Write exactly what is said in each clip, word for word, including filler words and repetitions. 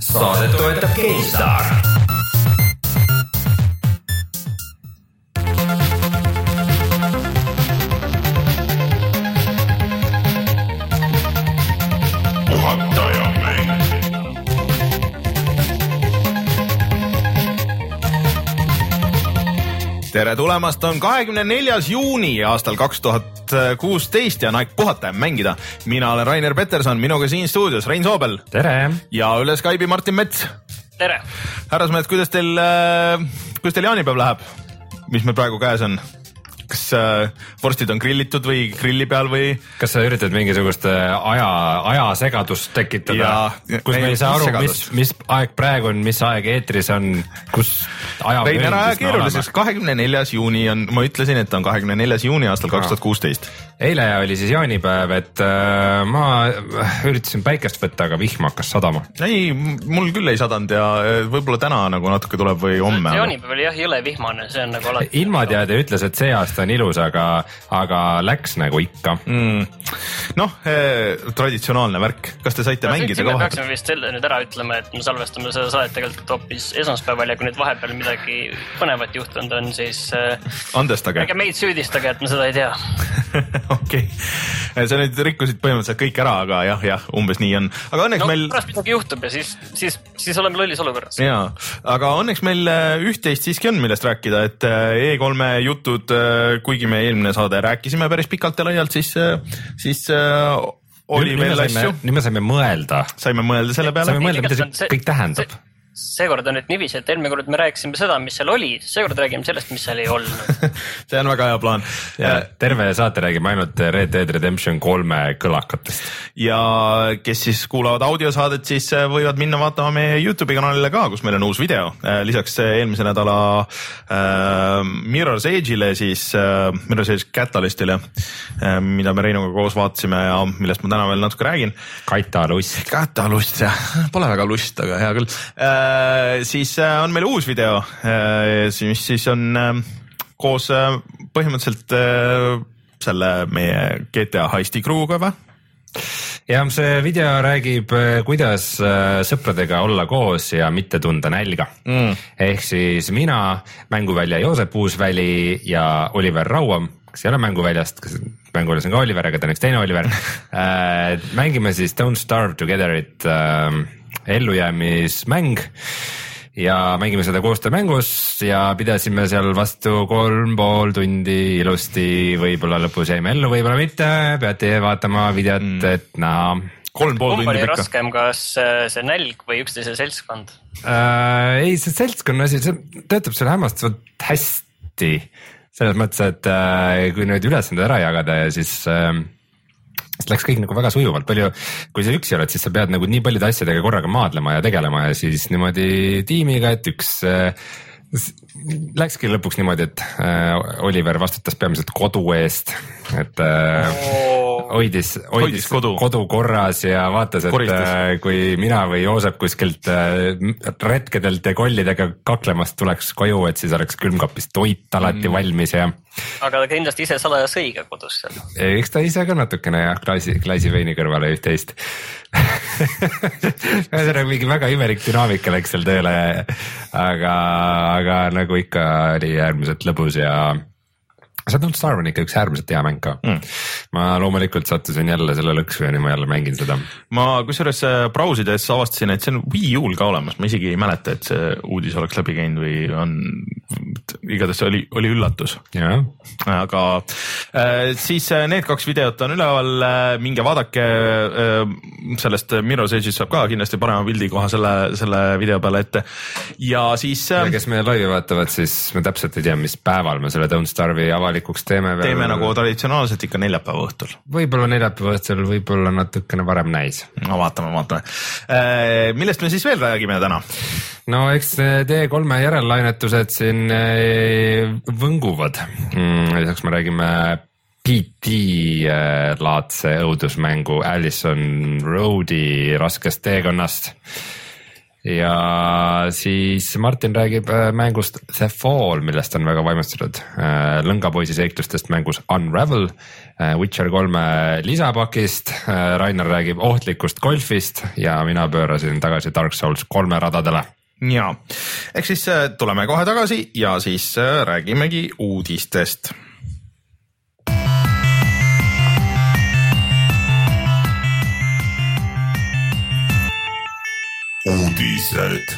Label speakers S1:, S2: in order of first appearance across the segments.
S1: Saadet toetab GameStar. Tere tulemast, on kahekümne neljas juuni aastal kaks tuhat kuusteist ja on aeg puhata ja mängida. Mina olen Rainer Peterson, minuga siin stuudios Rein Soobel.
S2: Tere!
S1: Ja üle Skype'i Martin Mets.
S3: Tere!
S1: Härrasmehed, kuidas teil, kuidas teil jaanipäev läheb? Mis meil praegu käes on? Kas äh, vorstid on grillitud või grilli peal või?
S2: Kas sa üritad mingisugust aja, ajasegadust tekitada? Kus me ei saa aru, mis, mis aeg praegu on, mis aeg eetris on, kus aja...
S1: Rein, ära aja keeruliseks, kahekümne neljas juuni on, ma ütlesin, et on kahekümne neljas juuni aastal kaks tuhat kuusteist.
S2: Eile oli siis jaanipäev, et äh, ma üritasin päikest võtta, aga vihma hakkas sadama.
S1: Ei, mul küll ei sadanud ja võib-olla täna nagu natuke tuleb või homme.
S3: Jaanipäev oli jah jõle vihmane, see on nagu alati...
S2: Ilmateade ütles, et see aasta on ilus, aga, aga läks nagu ikka.
S1: Mm. Noh, eh, traditsionaalne värk. Kas te saite no, mängida ka vahepeal?
S3: Me peaksime vist selle nüüd ära ütlema, et me salvestame seda saadet tegelikult hoopis esmaspäeval ja kui nüüd vahepeal midagi põnevat juhtunud on, siis...
S1: Andestage.
S3: Ega meid süüdistage, et me seda ei tea.
S1: Okei, okay. Sa nüüd rikkusid põhimõtteliselt kõik ära, aga jah, jah, umbes nii on. Aga õnneks
S3: no,
S1: meil...
S3: pärast midagi juhtub ja siis, siis, siis oleme lollis olukorras.
S1: Jaa, aga õnneks meil üht-teist siiski on, millest rääkida, et E kolme jutud, kuigi me eelmine saade rääkisime päris pikalt ja laialt, siis, siis oli
S2: nüüd,
S1: veel asju.
S2: Nüüd me saime mõelda.
S1: Saime mõelda selle peale.
S2: Saime mõelda, mida see kõik tähendab.
S3: See... Seekord on nüüd niiviisi, et eelmine kord me rääkisime seda, mis seal oli, seekord räägime sellest, mis seal ei olnud.
S1: See on väga hea plaan.
S2: Ja terve saate räägime ainult Red Dead Redemption kolme kõlakatest.
S1: Ja kes siis kuulavad audiosaadet, siis võivad minna vaatama meie YouTube'i kanalile ka, kus meil on uus video. Lisaks eelmise nädala äh, Mirror's Edge'ile, siis äh, Mirror's Edge Catalystile, äh, mida me Reinuga koos vaatasime ja millest ma täna veel natuke räägin.
S2: Katalust.
S1: Katalust, jah. Pole väga lust, aga hea küll. Äh, siis on meil uus video, mis siis on koos põhimõtteliselt selle meie G T A Heisti crew'ga või?
S2: Ja see video räägib, kuidas sõpradega olla koos ja mitte tunda nälga. Mm. Ehk siis mina, mänguvälja Joosep Uusväli ja Oliver Rauam, kes ei ole mänguväljast, kas mänguväljas on ka Oliver, aga ta on üks teine Oliver. Mängime siis Don't Starve Togetherit ellujäämismäng ja mängime seda koostöömängus ja pidasime seal vastu kolm pool tundi ilusti, võib-olla lõpus jäime ellu, võib-olla mitte, peate vaatama videot, et näha.
S1: Kolm pool tundi
S3: pikka.
S1: Kumb oli
S3: raskem, kas see nälg või üksteise seltskond?
S2: Äh, ei, see seltskond asi, see töötab seal hämmastavalt hästi. Selles mõttes, et äh, kui nüüd ülesanded ära jagada ja siis... Äh, see läks kõik nagu väga sujuvalt, palju, kui sa üksi oled, siis sa pead nagu nii paljude asjadega korraga maadlema ja tegelema ja siis niimoodi tiimiga, et üks äh, läkski lõpuks niimoodi, et äh, Oliver vastutas peamiselt kodu eest, et äh, oh. hoidis, hoidis, hoidis kodu. kodu korras ja vaatas, et äh, kui mina või Joosep kuskilt äh, retkedelt ja kollidega kaklemast tuleks koju, et siis oleks külmkapis toit alati mm. valmis ja
S3: aga ta kindlasti ise salaja sõi ka kodus seal.
S2: Eks ta ise ka natukene jah, klaasi, klaasi veini kõrvale üht-teist. See on mingi väga imelik dünaamika läks seal tööle, aga, aga nagu ikka oli äärmiselt lõbus ja see Don't Starve on ikka üks äärmiselt hea mäng ka. Mm. Ma loomulikult sattusin jälle selle lõksu ja nii ma jälle mängin seda.
S1: Ma kusjuures brausides avastasin, et see on Wii U'l ka olemas. Ma isegi ei mäleta, et see uudis oleks läbi käinud või on, igatahes oli, oli üllatus.
S2: Ja.
S1: Aga äh, siis need kaks videot on üleval, minge vaadake äh, sellest Mirror's Edge'ist saab ka kindlasti parema pildi koha selle, selle video peale ette. Ja siis... Äh,
S2: ja kes meie laivi vaatavad, siis me täpselt ei tea, mis päeval me selle Don't Starve'i avalik teeme veel.
S1: Teeme nagu traditsionaalselt ikka neljapäeva õhtul.
S2: Võib-olla neljapäeva õhtul, võib-olla natukene varem näis.
S1: No vaatame, vaatame. Millest me siis veel räägime täna?
S2: No eks D kolme järellainetused siin võnguvad. Lisaks me räägime P T-laadse õudusmängu Allison Roadi raskest teekonnast. ja siis Martin räägib mängust The Fall, millest on väga vaimustatud, lõngapoisi seiklustest mängus Unravel, Witcher kolme lisapakist, Rainer räägib ohtlikust golfist ja mina pöörasin tagasi Dark Souls kolme radadele.
S1: Ja, ehk siis tuleme kohe tagasi ja siis räägimegi uudistest. Uudised.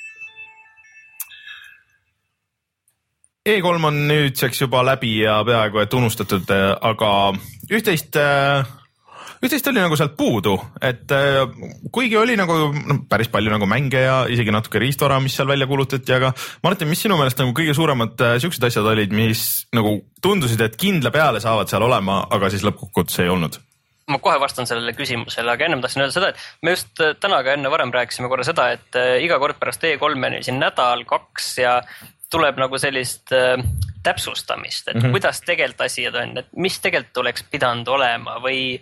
S1: E kolm on nüüdseks juba läbi ja peaaegu et unustatud, aga üht-teist, üht-teist oli nagu sealt puudu, et kuigi oli nagu no, päris palju nagu mänge ja isegi natuke riistvara, mis seal välja kuulutati, aga Martin, mis sinu meelest nagu kõige suuremad siuksed asjad olid, mis nagu tundusid, et kindla peale saavad seal olema, aga siis lõppkokkuvõttes ei olnud?
S3: Ma kohe vastan sellele küsimusele, aga ennem tahtsin öelda seda, et me just täna ka enne varem rääkisime korra seda, et iga kord pärast E kolmeni siin nädal, kaks ja tuleb nagu sellist äh, täpsustamist, et mm -hmm. kuidas tegelikult asjad on, et mis tegelikult oleks pidanud olema või,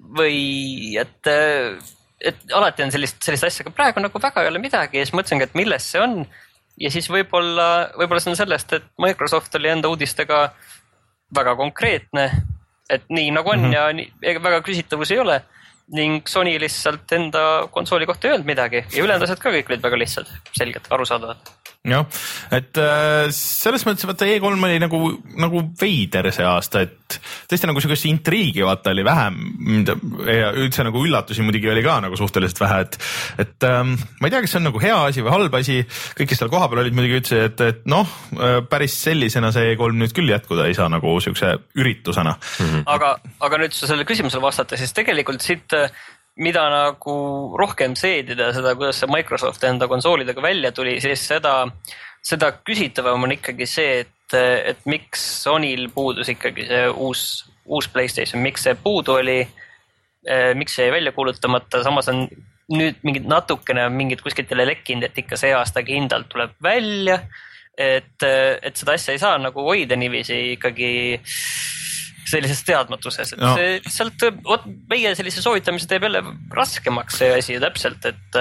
S3: või et, et alati on sellist, sellist asja, aga praegu nagu väga ei ole midagi ja siis mõtlesingi, et milles see on ja siis võib-olla, võib-olla see on sellest, et Microsoft oli enda uudistega väga konkreetne, et nii nagu on mm -hmm. ja nii, ega väga küsitavus ei ole ning Sony lihtsalt enda konsooli kohta ei öelnud midagi ja ülejäänud asjad ka kõik olid väga lihtsad, selged, arusaadavad.
S1: Jah, et äh, selles mõttes vaata E kolm oli nagu, nagu veider see aasta, et tõesti nagu sellist intriigi vaata oli vähem ja üldse nagu üllatusi muidugi oli ka nagu suhteliselt vähe, et, et ähm, ma ei tea, kas see on nagu hea asi või halb asi, kõik, kes seal kohapeal olid muidugi ütlesid, et, et noh, päris sellisena see E kolm nüüd küll jätkuda ei saa nagu siukse üritusena.
S3: Mm-hmm. Aga, aga nüüd selle küsimusele vastata, siis tegelikult siit mida nagu rohkem seedida seda, kuidas see Microsoft enda konsoolidega välja tuli, siis seda, seda küsitavam on ikkagi see, et, et miks Sonyl puudus ikkagi see uus, uus PlayStation, miks see puudu oli, miks see jäi välja kuulutamata, samas on nüüd mingid natukene mingid kuskilt jälle lekkinud, et ikka see aasta kindlalt tuleb välja, et, et seda asja ei saa nagu hoida niiviisi ikkagi sellises teadmatuses, et no. see sealt, oot, meie sellise soovitamise teeb jälle raskemaks see asi täpselt, et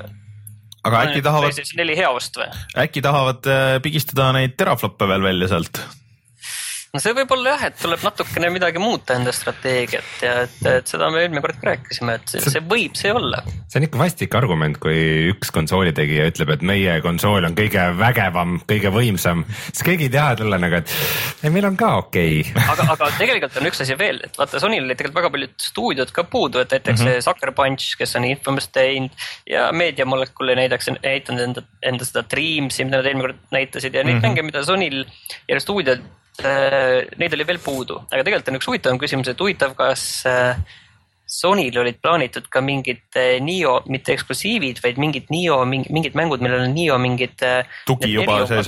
S1: aga äkki tahavad,
S3: neli hea ost või?
S1: Äkki tahavad pigistada neid terafloppe veel välja sealt?
S3: No see võib olla jah, et tuleb natukene midagi muuta enda strateegiat ja et, et seda me eelmine kord rääkisime, et see, see võib see olla.
S2: See on ikka vastik argument, kui üks konsooli tegija ütleb, et meie konsool on kõige vägevam, kõige võimsam, siis keegi ei taha tulla nagu, et ei, meil on ka okei okay.
S3: aga, aga tegelikult on üks asi veel, et vaata Sonyl oli tegelikult väga paljud stuudiod ka puudu, et näiteks mm -hmm. Sucker Punch, kes on Infamous teinud ja Media Molecule näiteks näitanud enda, enda seda Dreamsi, mida nad eelmine kord näitasid ja neid mm -hmm. mänge, mida Sonyl ja stuudiod neid oli veel puudu, aga tegelikult on üks huvitav küsimus, et huvitav, kas Sonyl olid plaanitud ka mingid Nio, mitte eksklusiivid, vaid mingid Nio, mingid mängud, millel on Nio mingid
S1: tugi juba sees.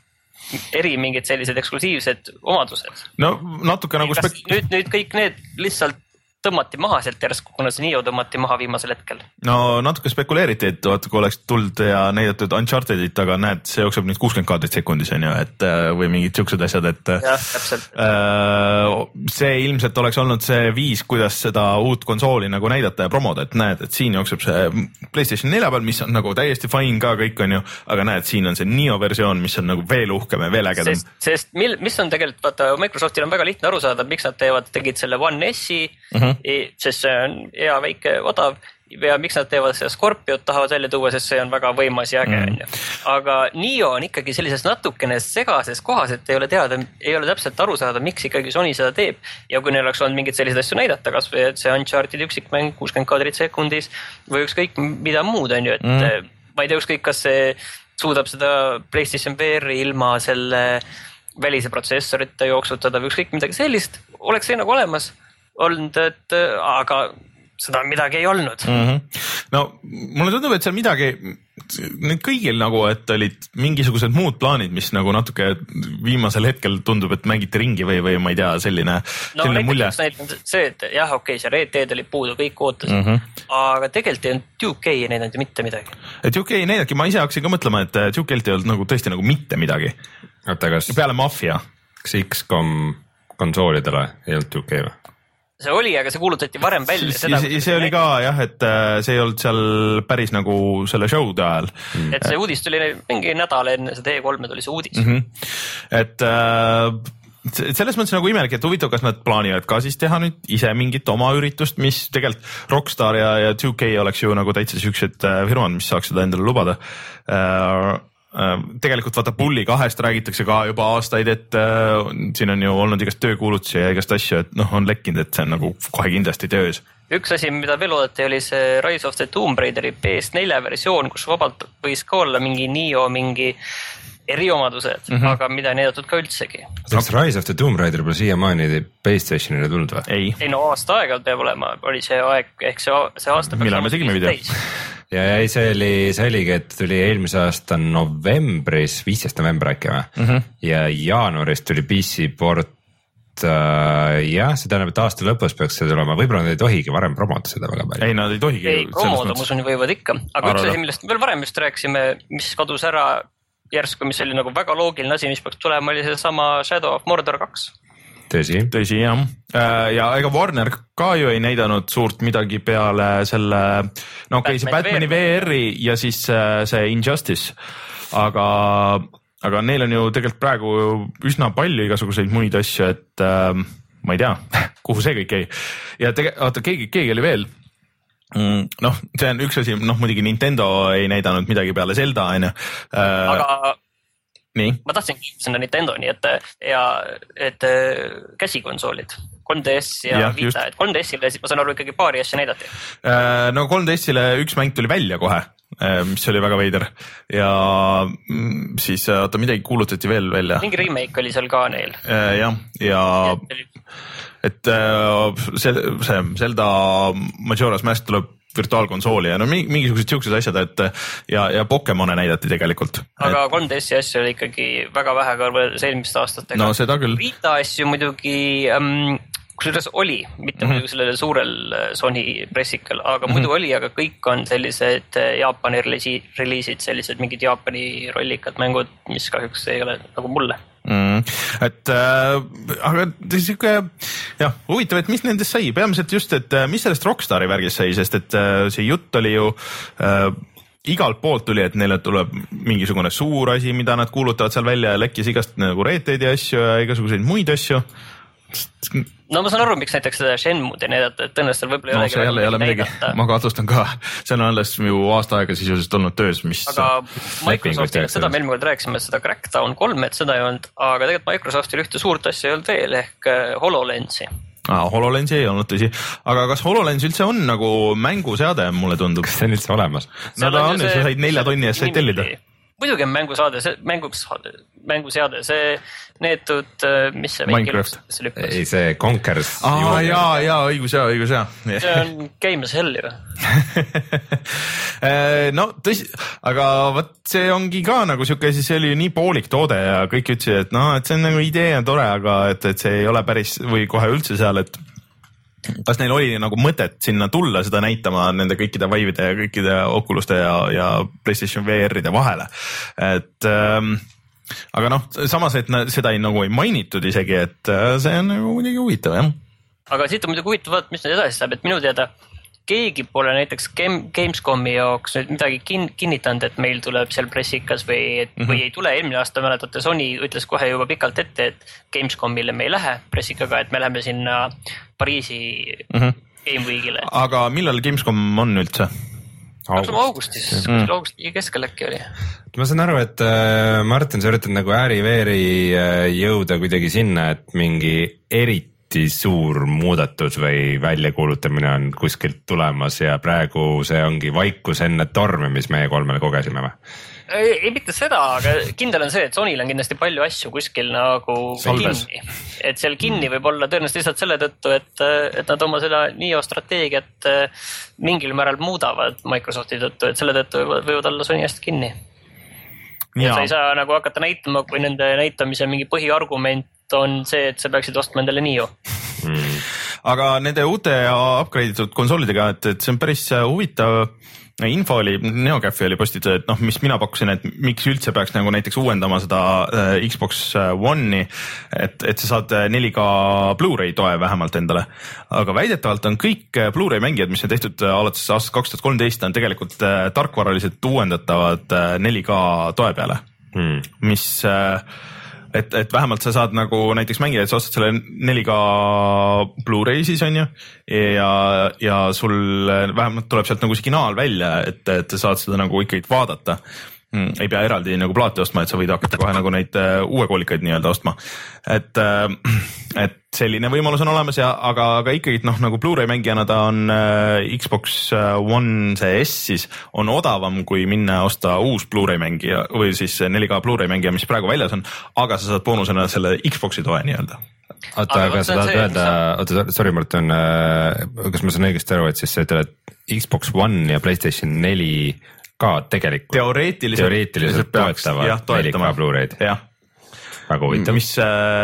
S3: Eri mingid sellised eksklusiivsed omadused.
S1: No natuke nagu spek-...
S3: Nüüd, nüüd kõik need lihtsalt tõmmati maha sealt järsku, kuna see Nio tõmmati maha viimasel hetkel.
S1: No natuke spekuleeriti, et vaata, kui oleks tulnud ja näidatud Unchartedit, aga näed, see jookseb nüüd kuuskümmend kaadrit sekundis on ju, et või mingid siuksed asjad, et
S3: jah, täpselt.
S1: see ilmselt oleks olnud see viis, kuidas seda uut konsooli nagu näidata ja promoda, et näed, et siin jookseb see PlayStation nelja peal, mis on nagu täiesti fine ka kõik on ju, aga näed, siin on see Nio versioon, mis on nagu veel uhkem ja veel ägedam.
S3: Sest, sest mil, mis on tegelikult, vaata, Microsoftil on väga lihtne aru saada, miks nad teevad, tegid selle One S-i, mm -hmm. sest see on hea väike odav ja miks nad teevad seda Scorpiot, tahavad välja tuua, sest see on väga võimas ja äge mm. on. Aga Nio on ikkagi sellises natukene segases kohas, et ei ole teada, ei ole täpselt aru saada, miks ikkagi Sony seda teeb ja kui neil oleks olnud mingid sellised asju näidata, kas või et see Uncharted üksikmäng kuuskümmend kaadrit sekundis või ükskõik mida muud on ju, et mm. ma ei tea ükskõik, kas see suudab seda PlayStation V R-i ilma selle välise protsessorita jooksutada või ükskõik midagi sellist, oleks see nagu olemas olnud, et aga seda midagi ei olnud.
S1: Mm-hmm. No mulle tundub, et seal midagi, nüüd kõigil nagu, et olid mingisugused muud plaanid, mis nagu natuke viimasel hetkel tundub, et mängiti ringi või, või ma ei tea, selline,
S3: no,
S1: selline mulje.
S3: No see, et jah, okei okay,, see Red Dead oli puudu, kõik ootasid, mm -hmm. aga tegelikult ei olnud Duke ei näidanud ju mitte midagi.
S1: Duke ei näidnudki, ma ise hakkasin ka mõtlema, et Duke ei olnud nagu tõesti nagu mitte midagi.
S2: Oota, kas
S1: peale Mafia.
S2: Kas X COM konsoolidele ei olnud Duke või?
S3: see oli, aga see kuulutati varem välja.
S1: Seda, see, see oli ka jah, et see ei olnud seal päris nagu selle show'de ajal.
S3: Et see uudis tuli mingi nädal enne seda E kolme tuli see uudis.
S1: Mm-hmm. Et äh, selles mõttes nagu imelik, et huvitav, kas nad plaanivad ka siis teha nüüd ise mingit oma üritust, mis tegelikult Rockstar ja, ja two K oleks ju nagu täitsa siuksed firmad, mis saaks seda endale lubada. Äh, tegelikult vaata Bully kahest räägitakse ka juba aastaid, et äh, siin on ju olnud igast töökuulutusi ja igast asju, et noh, on lekkinud, et see on nagu kohe kindlasti töös.
S3: Üks asi, mida veel oodati, oli see Rise of the Tomb Raideri P S four versioon, kus vabalt võis ka olla mingi Neo, mingi eriomadused, mm-hmm. aga mida ei näidatud ka üldsegi.
S2: Kas Rise of the Tomb Raider pole siiamaani PlayStationile tulnud või?
S1: Ei.
S3: Ei no aasta aega peab olema, oli see aeg, ehk see, see aasta
S1: millal me tegime video?
S2: Ja ei, see oli, see oligi, et tuli eelmise aasta novembris, viisteist november äkki või? Mm-hmm. Ja jaanuaris tuli P C port, äh, jah, see tähendab, et aasta lõpus peaks see tulema, võib-olla nad ei tohigi varem promoda seda väga palju.
S1: Ei, nad ei tohigi.
S3: Ei, promoda, ma usun, võivad ikka. Aga üks asi, millest veel varem just rääksime, mis kadus ära järsku, mis oli nagu väga loogiline asi, mis peaks tulema, oli see sama Shadow of Mordor kaks.
S2: Tõsi.
S1: Tõsi, jah. Ja ega Warner ka ju ei näidanud suurt midagi peale selle, no okei, okay, see Batmani V R-i ja siis see Injustice, aga, aga neil on ju tegelikult praegu üsna palju igasuguseid muid asju, et äh, ma ei tea, kuhu see kõik ei. Ja tege, oota, keegi, keegi oli veel. Noh, see on üks asi, noh muidugi Nintendo ei näidanud midagi peale Zelda, on ju.
S3: Aga
S1: nii?
S3: Ma tahtsin sinna Nintendoni, et, ja, et käsikonsoolid, kolm D S ja, ja Vita, et kolm D S-ile ma saan aru ikkagi paari asja näidati.
S1: No kolm D S-ile üks mäng tuli välja kohe, mis oli väga veider ja siis oota, midagi kuulutati veel välja.
S3: Mingi remake oli seal ka neil.
S1: Jah, ja et see, see Zelda Majora's Mask tuleb virtuaalkonsooli ja no mingisugused siuksed asjad, et ja, ja Pokemone näidati tegelikult.
S3: Aga
S1: et...
S3: kolm D S-i asju oli ikkagi väga vähe kõrvõrdes eelmist aastatega.
S1: No seda küll.
S3: Vita asju muidugi, um, kusjuures oli, mitte mm-hmm. muidugi sellele suurel Sony pressikal, aga mm-hmm. muidu oli, aga kõik on sellised Jaapani reliisid, sellised mingid Jaapani rollikad mängud, mis kahjuks ei ole nagu mulle.
S1: Mm, et äh, aga siuke jah, huvitav, et mis nendest sai, peamiselt just, et mis sellest Rockstari värgist sai, sest et äh, see jutt oli ju äh, igalt poolt tuli, et neile tuleb mingisugune suur asi, mida nad kuulutavad seal välja ja lekkis igast nagu reeteid ja asju ja igasuguseid muid asju.
S3: No ma saan aru, miks näiteks seda Shenmue'd ei näidata, et tõenäoliselt võib-olla
S1: no, ei ole midagi, ma kahtlustan ka, see on alles ju aasta aega sisuliselt olnud töös, mis
S3: aga Microsoftil, seda me eelmine kord rääkisime, seda Crackdown kolm, et seda ei olnud, aga tegelikult Microsoftil ühte suurt asja ei olnud veel ehk HoloLensi.
S1: Ah, HoloLensi ei olnud tõsi, aga kas HoloLens üldse on nagu mänguseade, mulle tundub?
S2: Kas see on üldse olemas?
S1: No ta on, sa said nelja tonni eest said tellida.
S3: Muidugi on mängusaade, see mänguks, mänguseade, see neetud, mis see
S1: Minecraft.
S2: Ei, see Conkers.
S1: Aa, jaa, jaa, õigus jaa, õigus jaa.
S3: See on Game as Hell ju.
S1: No tõsi, aga võt see ongi ka nagu siuke, siis see oli ju nii poolik toode ja kõik ütlesid, et noh, et see on nagu idee on tore, aga et, et see ei ole päris või kohe üldse seal, et kas neil oli nagu mõtet sinna tulla seda näitama nende kõikide Vive'ide ja kõikide Oculuste ja, ja PlayStation V R-ide vahele, et ähm, aga noh, samas, et seda ei, nagu ei mainitud isegi, et see on nagu muidugi huvitav, jah.
S3: Aga siit on muidugi huvitav vaadata, mis nüüd edasi saab, et minu teada keegi pole näiteks Game, Gamescomi jaoks nüüd midagi kin, kinnitanud, et meil tuleb seal pressikas või, et, mm-hmm. või ei tule. Eelmine aasta mäletate, Sony ütles kohe juba pikalt ette, et Gamescomile me ei lähe pressikaga, et me läheme sinna Pariisi mm-hmm. Game Weekile.
S1: Aga millal Gamescom on üldse?
S3: August. augustis, mm. augusti keskel äkki oli.
S2: Ma saan aru, et äh, Martin, sa üritad nagu ääri-veeri äh, jõuda kuidagi sinna, et mingi eriti suur muudatus või väljakuulutamine on kuskilt tulemas ja praegu see ongi vaikus enne tormi, mis meie kolmele kogesime või?
S3: Ei, ei mitte seda, aga kindel on see, et Sonyl on kindlasti palju asju kuskil nagu Salves. Kinni. Et seal kinni võib olla tõenäoliselt lihtsalt selle tõttu, et, et nad oma seda Neo strateegiat mingil määral muudavad Microsofti tõttu, et selle tõttu võivad olla Sony eest kinni. Ja sa ei saa nagu hakata näitama, kui nende näitamise mingi põhiargument on see, et sa peaksid ostma endale Neo.
S1: Mm. aga nende uute upgrade itud konsoolidega, et, et see on päris huvitav info oli, NeoCafe oli postitatud, et noh, mis mina pakkusin, et miks üldse peaks nagu näiteks uuendama seda äh, Xbox One'i, et, et sa saad neli K Blu-ray toe vähemalt endale. Aga väidetavalt on kõik Blu-ray mängijad, mis on tehtud alates aastast kaks tuhat kolmteist, on tegelikult äh, tarkvaraliselt uuendatavad äh, neli K toe peale, hmm. mis äh, et, et vähemalt sa saad nagu näiteks mängida, et sa ostad selle neli K Blu-ray siis on ju ja, ja sul vähemalt tuleb sealt nagu signaal välja, et, et sa saad seda nagu ikkagi vaadata. Mm, ei pea eraldi nagu plaati ostma, et sa võid hakata kohe nagu neid uh, uue koolikaid nii-öelda ostma. Et, uh, et selline võimalus on olemas ja, aga, aga ikkagi noh, nagu Blu-ray mängijana ta on uh, Xbox One see S siis on odavam kui minna osta uus Blu-ray mängija või siis neli K Blu-ray mängija, mis praegu väljas on, aga sa saad boonusena selle Xboxi toe nii-öelda.
S2: Oota, aga sa tahad öelda, oota, sorry Martin, kas ma saan õigesti aru, et siis sa ütled Xbox One ja PlayStation neli ka tegelikult
S1: teoreetiliselt,
S2: teoreetiliselt toetavad neli K Blu-ray'd.
S1: Jah.
S2: Väga huvitav.
S1: Mis,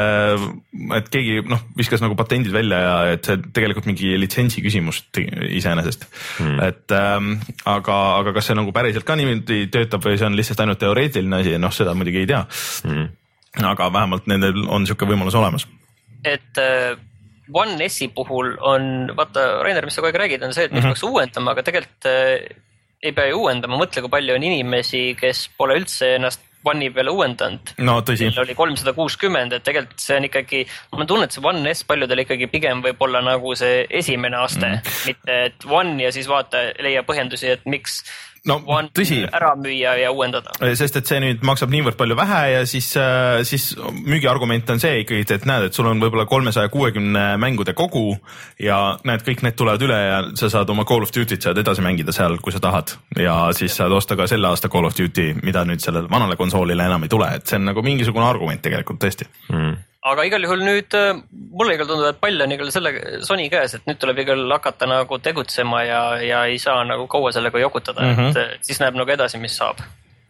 S1: et keegi noh, viskas nagu patendid välja ja et see tegelikult mingi litsentsi küsimust iseenesest. Hmm. Et ähm, aga, aga kas see nagu päriselt ka niimoodi töötab või see on lihtsalt ainult teoreetiline asi, noh seda muidugi ei tea. Hmm. Aga vähemalt nendel on siuke võimalus olemas.
S3: Et äh, One S-i puhul on, vaata Rainer, mis sa kogu aeg räägid, on see, et mis mm-hmm. peaks uuendama, aga tegelikult äh, ei pea ju uuendama, mõtle, kui palju on inimesi, kes pole üldse ennast One'i peale uuendanud.
S1: No tõsi.
S3: Meil oli kolmsada kuuskümmend, et tegelikult see on ikkagi, ma tunnen, et see One S paljudel ikkagi pigem võib olla nagu see esimene aste, mm. mitte et One ja siis vaata, leia põhjendusi, et miks
S1: no,
S3: One tõsi. Ära müüa ja uuendada.
S1: Sest et see nüüd maksab niivõrd palju vähe ja siis, siis müügiargument on see ikkagi, et näed, et sul on võib-olla kolmesaja kuuekümne mängude kogu ja näed, kõik need tulevad üle ja sa saad oma Call of Duty't saad edasi mängida seal, kui sa tahad ja siis saad osta ka selle aasta Call of Duty, mida nüüd sellele vanale konsoolile enam ei tule, et see on nagu mingisugune argument tegelikult tõesti. Mm.
S3: Aga igal juhul nüüd mulle igal tundub, et pall on igal selle Sony käes, et nüüd tuleb igal hakata nagu tegutsema ja, ja ei saa nagu kaua sellega jokutada, mm-hmm. et siis näeb nagu edasi, mis saab.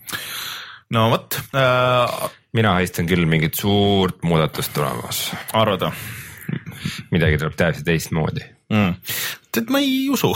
S1: No võt. Äh...
S2: Mina haistan küll mingit suurt muudatust tulemas.
S1: Arvada.
S2: Midagi tuleb täiesti teistmoodi.
S1: Mm. Et ma ei usu.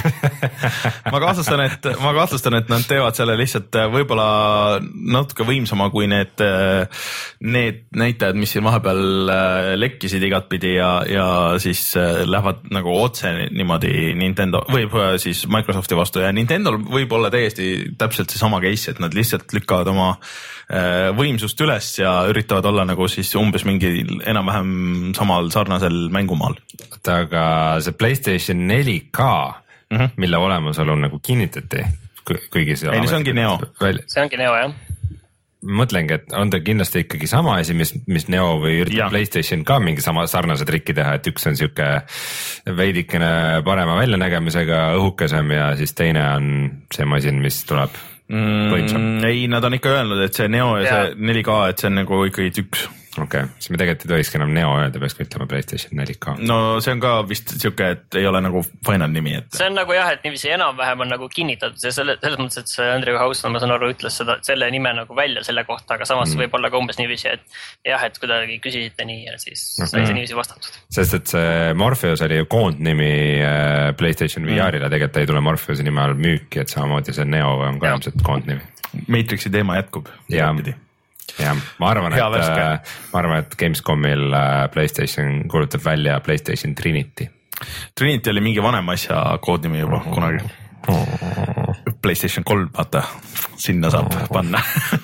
S1: ma kahtlustan, et ma kahtlustan, et nad teevad selle lihtsalt võib-olla natuke võimsama kui need, need näitajad, mis siin vahepeal lekkisid igatpidi ja, ja siis lähevad nagu otse niimoodi Nintendo või siis Microsofti vastu ja Nintendol võib olla täiesti täpselt see sama case, et nad lihtsalt lükkavad oma võimsust üles ja üritavad olla nagu siis umbes mingi enam-vähem samal sarnasel mängumaal.
S2: Aga see PlayStation neli K, mm-hmm. mille olemasolu nagu kinnitati, kuigi see,
S1: ei, see ongi Neo.
S3: See ongi Neo, jah.
S2: Mõtlengi, et on ta kindlasti ikkagi sama asi, mis, mis Neo või üritab ja. PlayStation ka mingi sama sarnase trikki teha, et üks on siuke veidikene parema väljanägemisega, õhukesem ja siis teine on see masin, mis tuleb võimsam.
S1: Mm, ei, nad on ikka öelnud, et see Neo ja, ja. see neli K, et see on nagu ikkagi üks.
S2: Okei, okay. Siis me tegelikult ei tohiski enam Neo öelda, peaks ütlema PlayStation neli K.
S1: No see on ka vist siuke, et ei ole nagu final nimi. Et...
S3: See on nagu jah, et niiviisi enam-vähem on nagu kinnitatud ja selle, selles mõttes, et see Andrew House, ma saan aru, ütles seda, selle nime nagu välja selle kohta, aga samas mm. võib olla ka umbes niiviisi, et jah, et kuidagi küsisite nii ja siis mm. sai see niiviisi vastatud.
S2: Sest et see Morpheus oli ju koondnimi PlayStation V R-ile, tegelikult ei tule Morpheusi nime all müüki, et samamoodi see Neo on ka ilmselt koondnimi.
S1: Matrixi teema jätkub.
S2: Ja. Ja ma arvan, et, ma arvan, et Gamescomil PlayStation kuulutab välja PlayStation Trinity.
S1: Trinity oli mingi vanem asja koodnimi juba oh. kunagi. Oh. PlayStation kolm, vaata, sinna saab oh. panna.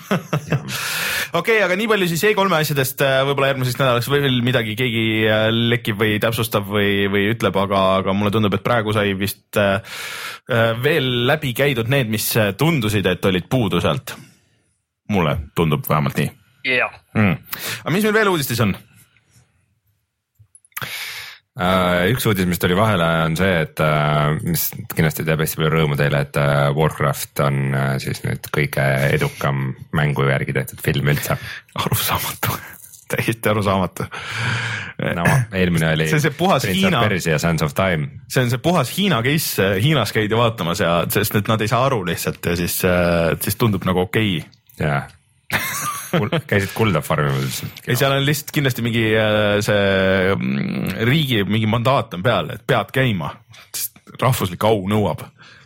S1: Okei, okay, aga nii palju siis E kolme asjadest, võib-olla järgmiseks nädalaks veel midagi keegi lekib või täpsustab või, või ütleb, aga, aga mulle tundub, et praegu sai vist veel läbi käidud need, mis tundusid, et olid puudu sealt. Mulle tundub vähemalt nii.
S3: Jah.
S1: Mm. Aga mis meil veel uudistes on?
S2: Uh, üks uudis, mis tuli vahele, on see, et uh, mis kindlasti teeb hästi palju rõõmu teile, et uh, Warcraft on uh, siis nüüd kõige edukam mängu järgi tehtud film üldse.
S1: Arusaamatu. Täiesti arusaamatu.
S2: No, eelmine oli
S1: see see puhas
S2: Prince
S1: Hiina,
S2: of Persia ja Sands of Time.
S1: See on see puhas Hiina case, Hiinas käidi vaatamas ja sest et nad ei saa aru lihtsalt ja siis, siis tundub nagu okei.
S2: Jaa. käisid kulda farmimas?
S1: ei, seal on lihtsalt kindlasti mingi see riigi mingi mandaat on peal, et pead käima, rahvuslik au nõuab.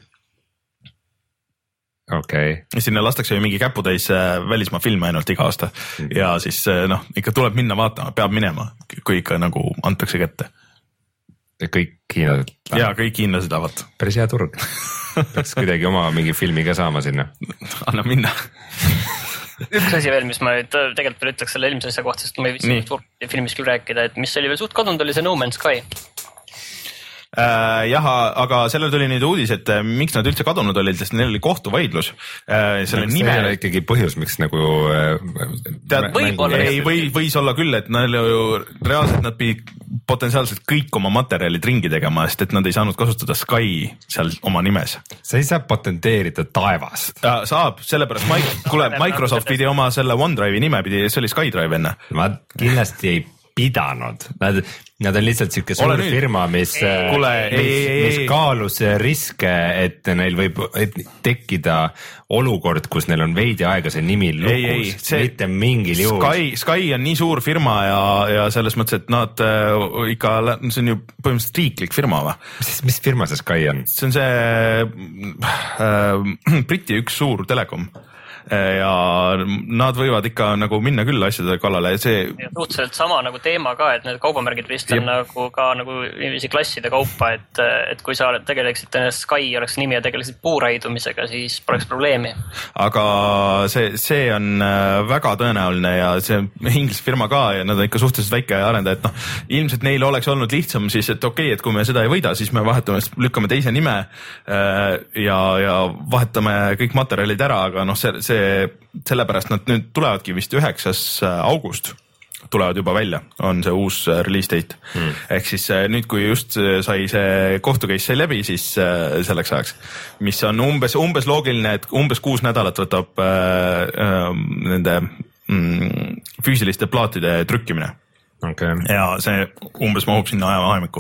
S2: okei okay..
S1: sinna lastakse ju mingi käputäis välismaa filme ainult iga aasta ja siis noh, ikka tuleb minna vaatama, peab minema, kui ikka nagu antakse kätte.
S2: kõik hiinlased.
S1: ja kõik hiinlased lähevad.
S2: päris hea turg. peaks kuidagi oma mingi filmi ka saama sinna.
S1: anna minna.
S3: üks asi veel, mis ma nüüd tegelikult veel ütleks selle eelmise asja kohta, sest ma ei viitsi filmis küll rääkida, et mis oli veel suht kadunud, oli see No Man's Sky.
S1: Äh, jah, aga sellel tuli nüüd uudis, et miks nad üldse kadunud olid, sest neil oli kohtuvaidlus äh, selle
S2: see
S1: nime.
S2: ei ole ikkagi põhjus, miks nagu
S1: tead, võib-olla ei või, võis olla küll, et neil ju reaalselt nad pidid potentsiaalselt kõik oma materjalid ringi tegema, sest et nad ei saanud kasutada Sky seal oma nimes.
S2: sa ei saa patenteerida taevast.
S1: Saab, sellepärast Mike, kuule, Microsoft pidi oma selle OneDrive'i nime pidi, see oli SkyDrive enne.
S2: ma kindlasti ei pidanud, nad, nad on lihtsalt siuke suur nüüd. firma, mis,
S1: Kule,
S2: mis,
S1: ei,
S2: mis kaalus riske, et neil võib et tekkida olukord, kus neil on veidi aega see nimi lukus, mitte mingil juhul.
S1: Sky, Sky on nii suur firma ja, ja selles mõttes, et nad äh, ikka, see on ju põhimõtteliselt riiklik firma või?
S2: Mis, mis firma see Sky on?
S1: See on see äh, Briti üks suur telekom. Ja nad võivad ikka nagu minna küll asjade kallale ja see.
S3: Ja suhteliselt sama nagu teema ka, et need kaubamärgid vist on Jep. nagu ka nagu inimesi klasside kaupa, et, et kui sa tegeleksid Sky oleks nimi ja tegeleksid puuraidumisega, siis poleks probleemi.
S1: Aga see, see on väga tõenäoline ja see inglise firma ka ja nad on ikka suhteliselt väike arendaja, et noh, ilmselt neil oleks olnud lihtsam siis, et okei, okay, et kui me seda ei võida, siis me vahetame, lükkame teise nime ja, ja vahetame kõik materjalid ära, aga noh, see, see sellepärast nad nüüd tulevadki vist üheksas august tulevad juba välja, on see uus release date hmm. ehk siis nüüd, kui just sai see kohtucase sai läbi, siis selleks ajaks, mis on umbes, umbes loogiline, et umbes kuus nädalat võtab äh, äh, nende mm, füüsiliste plaatide trükkimine.
S2: Okay.
S1: ja see umbes mahub sinna ajavahemikku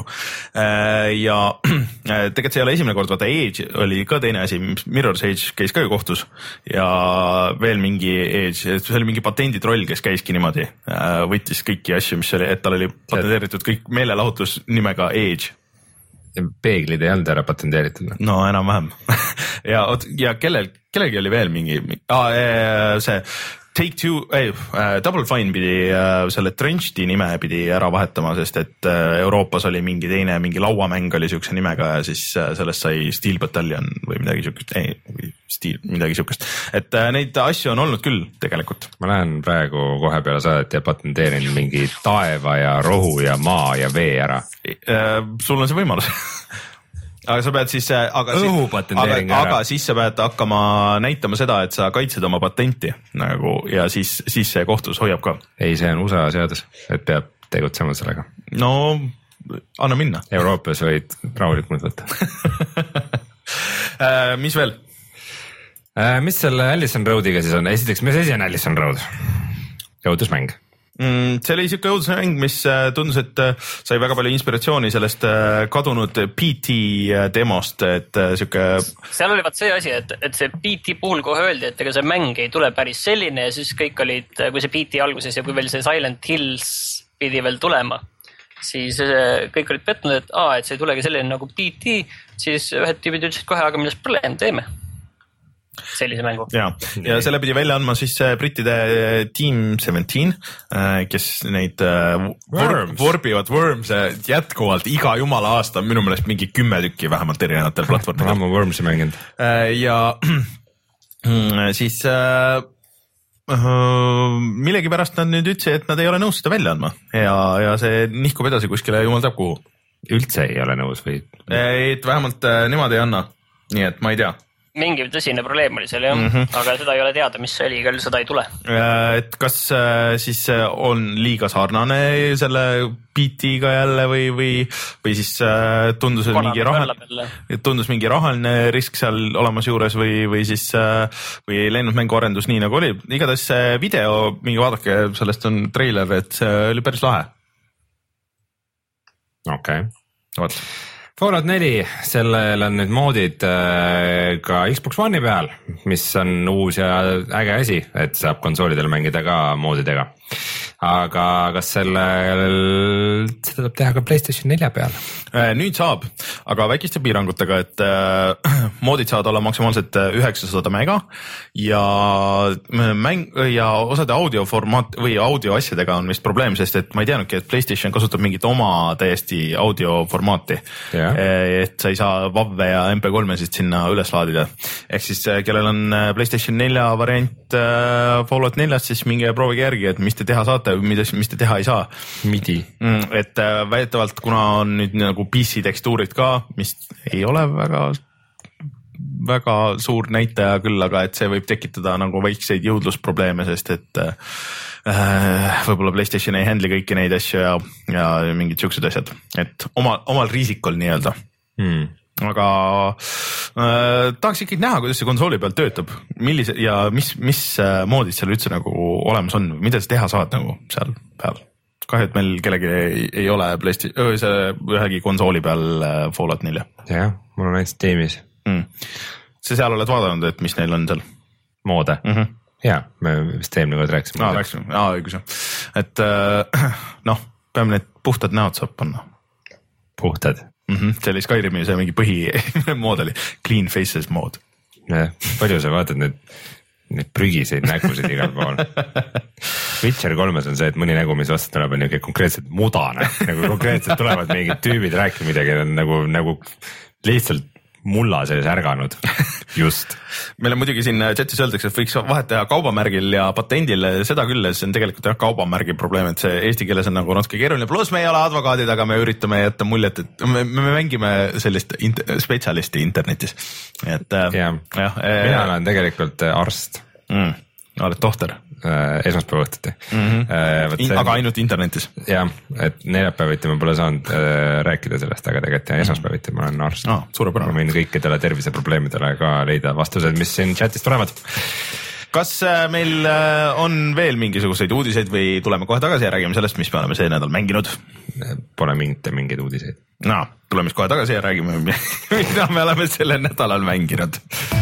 S1: ja tegelikult see ei ole esimene kord, vaata Edge oli ka teine asi, Mirror's Edge käis ka ju kohtus ja veel mingi Edge, see oli mingi patenditroll, kes käiski niimoodi, võttis kõiki asju, mis oli, et tal oli patenteeritud kõik meelelahutus nimega Edge.
S2: Peeglid ei olnud ära patenteeritud?
S1: No enam-vähem ja, ja kellel, kellelgi oli veel mingi ah, see Take Two, ei, äh, Double Fine pidi äh, selle Trenchdi nime pidi ära vahetama, sest et äh, Euroopas oli mingi teine, mingi lauamäng oli siukse nimega ja siis äh, sellest sai Steel Battalion või midagi siukest, ei, Steel, midagi siukest. Et äh, neid asju on olnud küll tegelikult.
S2: Ma lähen praegu kohe peale saadet ja patenteerin mingi taeva ja rohu ja maa ja vee ära.
S1: Äh, sul on see võimalus. aga sa pead siis, aga,
S2: aga,
S1: aga siis sa pead hakkama näitama seda, et sa kaitsed oma patenti nagu ja siis, siis see kohtus hoiab ka.
S2: ei, see on U S A seadus, et peab tegutsema sellega.
S1: No, anna minna.
S2: Euroopas võid rahulikult võtta.
S1: mis veel?
S2: mis selle Allison Roadiga siis on? Esiteks, mis asi on Allison Road? Õudusmäng.
S1: Mm, see oli siuke õudusmäng, mis tundus, et sai väga palju inspiratsiooni sellest kadunud P T demost, et siuke.
S3: seal oli vaat see asi, et, et see P T puhul kohe öeldi, et ega see mäng ei tule päris selline ja siis kõik olid, kui see P T alguses ja kui veel see Silent Hills pidi veel tulema, siis kõik olid petnud, et aa, et see ei tulegi selline nagu P T, siis ühed tüübid ütlesid kohe, aga milles probleem, teeme sellise mängu.
S1: Ja, ja selle pidi välja andma siis brittide Team seventeen, kes neid
S2: Worms.
S1: vorbivad Worms jätkuvalt iga jumala aasta, minu meelest mingi kümme tükki vähemalt erinevatel platvormidel.
S2: Ma olen Wormsi mänginud.
S1: Ja siis millegipärast nad nüüd ütlesid, et nad ei ole nõus seda välja andma ja, ja see nihkub edasi kuskile jumal teab kuhu.
S2: Üldse ei ole nõus või?
S1: Et vähemalt nemad ei anna, nii et ma ei tea.
S3: Mingi tõsine probleem oli seal jah, mm -hmm. aga seda ei ole teada, mis see oli, küll seda ei tule.
S1: Et kas siis on liiga sarnane selle P T-ga jälle või, või, või siis tundus, et mingi, rahal, tundus mingi rahaline risk seal olemas juures või, või siis või ei läinud mänguarendus nii nagu oli. Igatahes see video, mingi vaadake, sellest on treiler, et see oli päris lahe.
S2: Okei okay. Fallout neli, sellel on nüüd moodid ka Xbox One'i peal, mis on uus ja äge asi, et saab konsoolidel mängida ka moodidega. Aga kas sellel, seda saab teha ka PlayStation nelja peal?
S1: Nüüd saab, aga väikeste piirangutega, et äh, moodid saavad olla maksimaalselt üheksasada mega ja mäng ja osade audioformaat või audioasjadega on vist probleem, sest et ma ei teadnudki, et PlayStation kasutab mingit oma täiesti audioformaati, yeah. Et sa ei saa WAV ja M P kolme sist sinna üles laadida. Ehk siis kellel on PlayStation nelja variant äh, Fallout neljast, siis minge proovige järgi, et mis te teha saate, mis, mis te teha ei saa.
S2: Midi.
S1: Et äh, väidetavalt, kuna on nüüd nagu P C tekstuurid ka, mis ei ole väga, väga suur näitaja küll, aga et see võib tekitada nagu väikseid jõudlusprobleeme, sest et äh, võib-olla PlayStation ei handle kõiki neid asju ja, ja mingid siuksed asjad, et oma, omal riisikul nii-öelda. Hmm. Aga äh, tahaks ikkagi näha, kuidas see konsooli peal töötab, millise ja mis, mis moodid seal üldse nagu olemas on, mida sa teha saad nagu seal peal. Kahju, et meil kellegi ei, ei ole PlayStation, see ühegi konsooli peal Fallout nelja.
S2: Jah, mul on ainult Steamis. Mm.
S1: Sa seal oled vaadanud, et mis neil on seal?
S2: Moode? Mm-hmm. Jaa, me vist eelmine kord rääkisime.
S1: Aa, rääkisime, aa, õigus jah. Et äh, noh, peame need puhtad näod saab panna.
S2: Puhtad?
S1: Mm-hmm. See oli Skyrimi see mingi põhi mood oli, Clean Faces mood.
S2: Ja, palju sa vaatad need need prügiseid nägusid igal pool. Witcher kolmes on see, et mõni nägu, mis vastu tuleb, on niisugune konkreetselt mudane, nagu konkreetselt tulevad mingid tüübid rääkima midagi, on nagu, nagu lihtsalt mulla sees ärganud. Just. Meil on muidugi siin chatis öeldakse, et võiks vahet teha kaubamärgil ja patendil, seda küll, see on tegelikult jah kaubamärgi probleem, et see eesti keeles on nagu natuke keeruline, pluss me ei ole advokaadid, aga me üritame jätta muljet, et me, me mängime sellist int- spetsialisti internetis. Et, ja, jah, mina äh, olen tegelikult arst.
S1: Mm, oled tohter.
S2: Äh, esmaspäeva õhtuti.
S1: Mm-hmm. Äh, In, aga ainult internetis.
S2: Jah, et neljapäeviti ma pole saanud äh, rääkida sellest, aga tegelikult ja esmaspäeviti ma olen arst.
S1: Ah, suurepärane.
S2: Ma võin kõikidele terviseprobleemidele ka leida vastused, mis siin chatis tulevad.
S1: Kas meil on veel mingisuguseid uudiseid või tuleme kohe tagasi ja räägime sellest, mis me oleme see nädal mänginud?
S2: Pole mingit, mingeid uudiseid.
S1: No, tuleme kohe tagasi ja räägime, mida me oleme selle nädalal mänginud.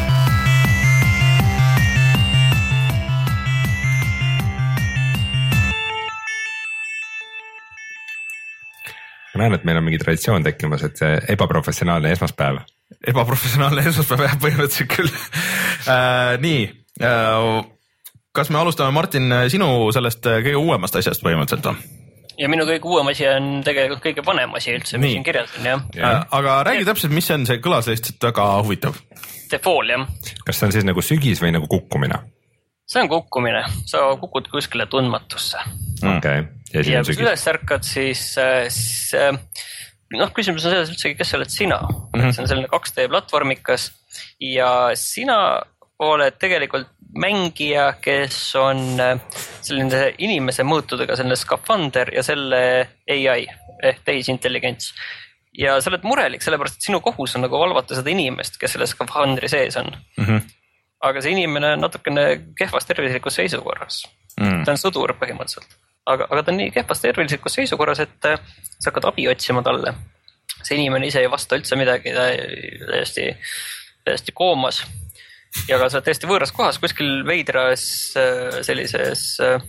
S2: Ma näen, et meil on mingi traditsioon tekkimas, et see ebaprofessionaalne esmaspäev.
S1: Ebaprofessionaalne esmaspäev, jah, põhimõtteliselt küll. äh, nii, äh, kas me alustame, Martin, sinu sellest kõige uuemast asjast põhimõtteliselt või?
S3: Ja minu kõige uuem asi on tegelikult kõige vanem asi üldse, mis siin kirjas on, jah.
S1: Ja. Äh, aga räägi täpselt, mis on see kõlas lihtsalt väga huvitav.
S3: The Fall, jah.
S2: Kas see on siis nagu sügis või nagu kukkumine?
S3: See on kukkumine, sa kukud kuskile tundmatusse.
S2: Okei. Okay.
S3: Ja, ja kui üles ärkad, siis, siis noh, küsimus on selles üldse, kes oled sina. Mm-hmm. See on selline kaks D platvormikas ja sina oled tegelikult mängija, kes on selline inimese mõõtudega selline skafander ja selle A I ehk tehisintelligents. Ja sa oled murelik, sellepärast et sinu kohus on nagu valvata seda inimest, kes selle skafandri sees on. Mm-hmm. Aga see inimene on natukene kehvas tervislikus seisukorras. Mm. Ta on sõdur põhimõtteliselt. Aga, aga ta on nii kehvas tervislikus seisukorras, et sa hakkad abi otsima talle. See inimene ise ei vasta üldse midagi, ta täiesti, täiesti koomas. Ja ka sa oled täiesti võõras kohas, kuskil veidras sellises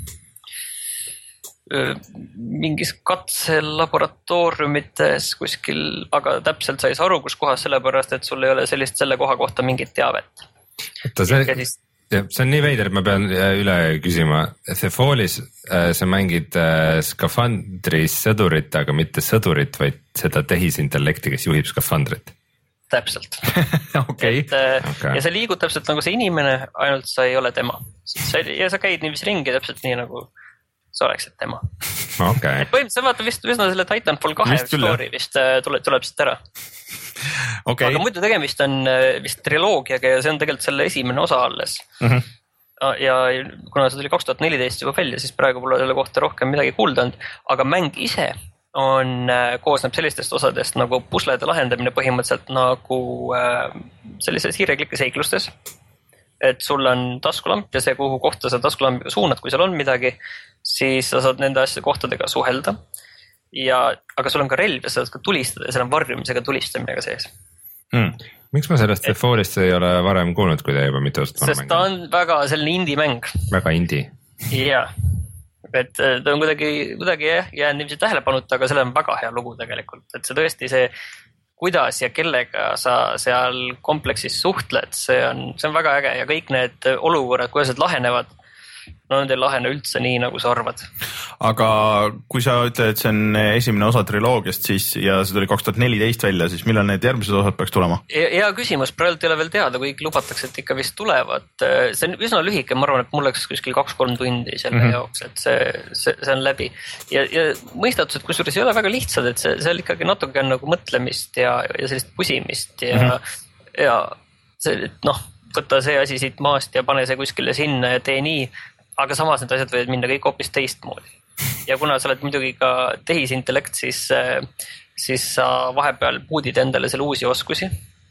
S3: mingis katselaboratooriumites kuskil, aga täpselt sa ei saa aru, kus kohas, sellepärast, et sul ei ole sellist selle koha kohta mingit teavet.
S2: Oota, see... Siis... Ja, see on nii veider, et ma pean üle küsima. The Fallis sa mängid skafandris sõdurit, aga mitte sõdurit, vaid seda tehisintellekti, kes juhib skafandrit.
S3: Täpselt.
S1: Okay.
S3: Et, okay. Ja see liigub täpselt nagu see inimene, ainult sa ei ole tema. Ja sa käid niivis ringi täpselt nii nagu sa oleksid tema.
S2: Okay.
S3: Et põhimõtteliselt vaata vist, vist selle Titanfall kahe vist story vist tuleb, tuleb siit ära.
S1: Okay.
S3: Aga muidu tegemist on vist triloogiaga ja see on tegelikult selle esimene osa alles. Mm-hmm. Ja kuna see tuli kaks tuhat neliteist juba välja, siis praegu pole selle kohta rohkem midagi kuuldanud, aga mäng ise on, koosneb sellistest osadest nagu puslede lahendamine põhimõtteliselt nagu sellises hiireklikke seiklustes. Et sul on taskulamp ja see, kuhu kohta sa taskulambiga suunad, kui seal on midagi, siis sa saad nende asja kohtadega suhelda. ja, aga sul on ka relv ja sa saad ka tulistada ja seal on varjumisega tulistamine ka sees
S2: hmm.. miks ma sellest Default'ist ei ole varem kuulnud, kui ta juba mitu aastat
S3: sest ta on väga selline indie mäng.
S2: Väga indie.
S3: Jaa, et ta on kuidagi, kuidagi jah, jäänud niiviisi tähelepanuta, aga sellel on väga hea lugu tegelikult, et see tõesti see kuidas ja kellega sa seal kompleksis suhtled, see on, see on väga äge ja kõik need olukorrad, kuidas need lahenevad, no need ei lahene üldse nii, nagu sa arvad.
S1: Aga kui sa ütled, et see on esimene osa triloogiast siis ja see tuli kaks tuhat neliteist välja, siis millal need järgmised osad peaks tulema?
S3: Hea küsimus, praegu ei ole veel teada, kui lubatakse, et ikka vist tulevad. See on üsna lühike, ma arvan, et mul läks kuskil kaks-kolm tundi selle mm -hmm. jaoks, et see, see, see on läbi. Ja, ja mõistatused, kusjuures ei ole väga lihtsad, et see, see ikkagi natuke on nagu mõtlemist ja, ja sellist pusimist ja, mm -hmm. ja see, noh, võtta see asi siit maast ja pane see kuskile sinna ja tee nii, aga samas need asjad võivad minna kõik hoopis teistmoodi. Ja kuna sa oled muidugi ka tehisintellekt, siis, siis sa vahepeal puudid endale selle uusi oskusi.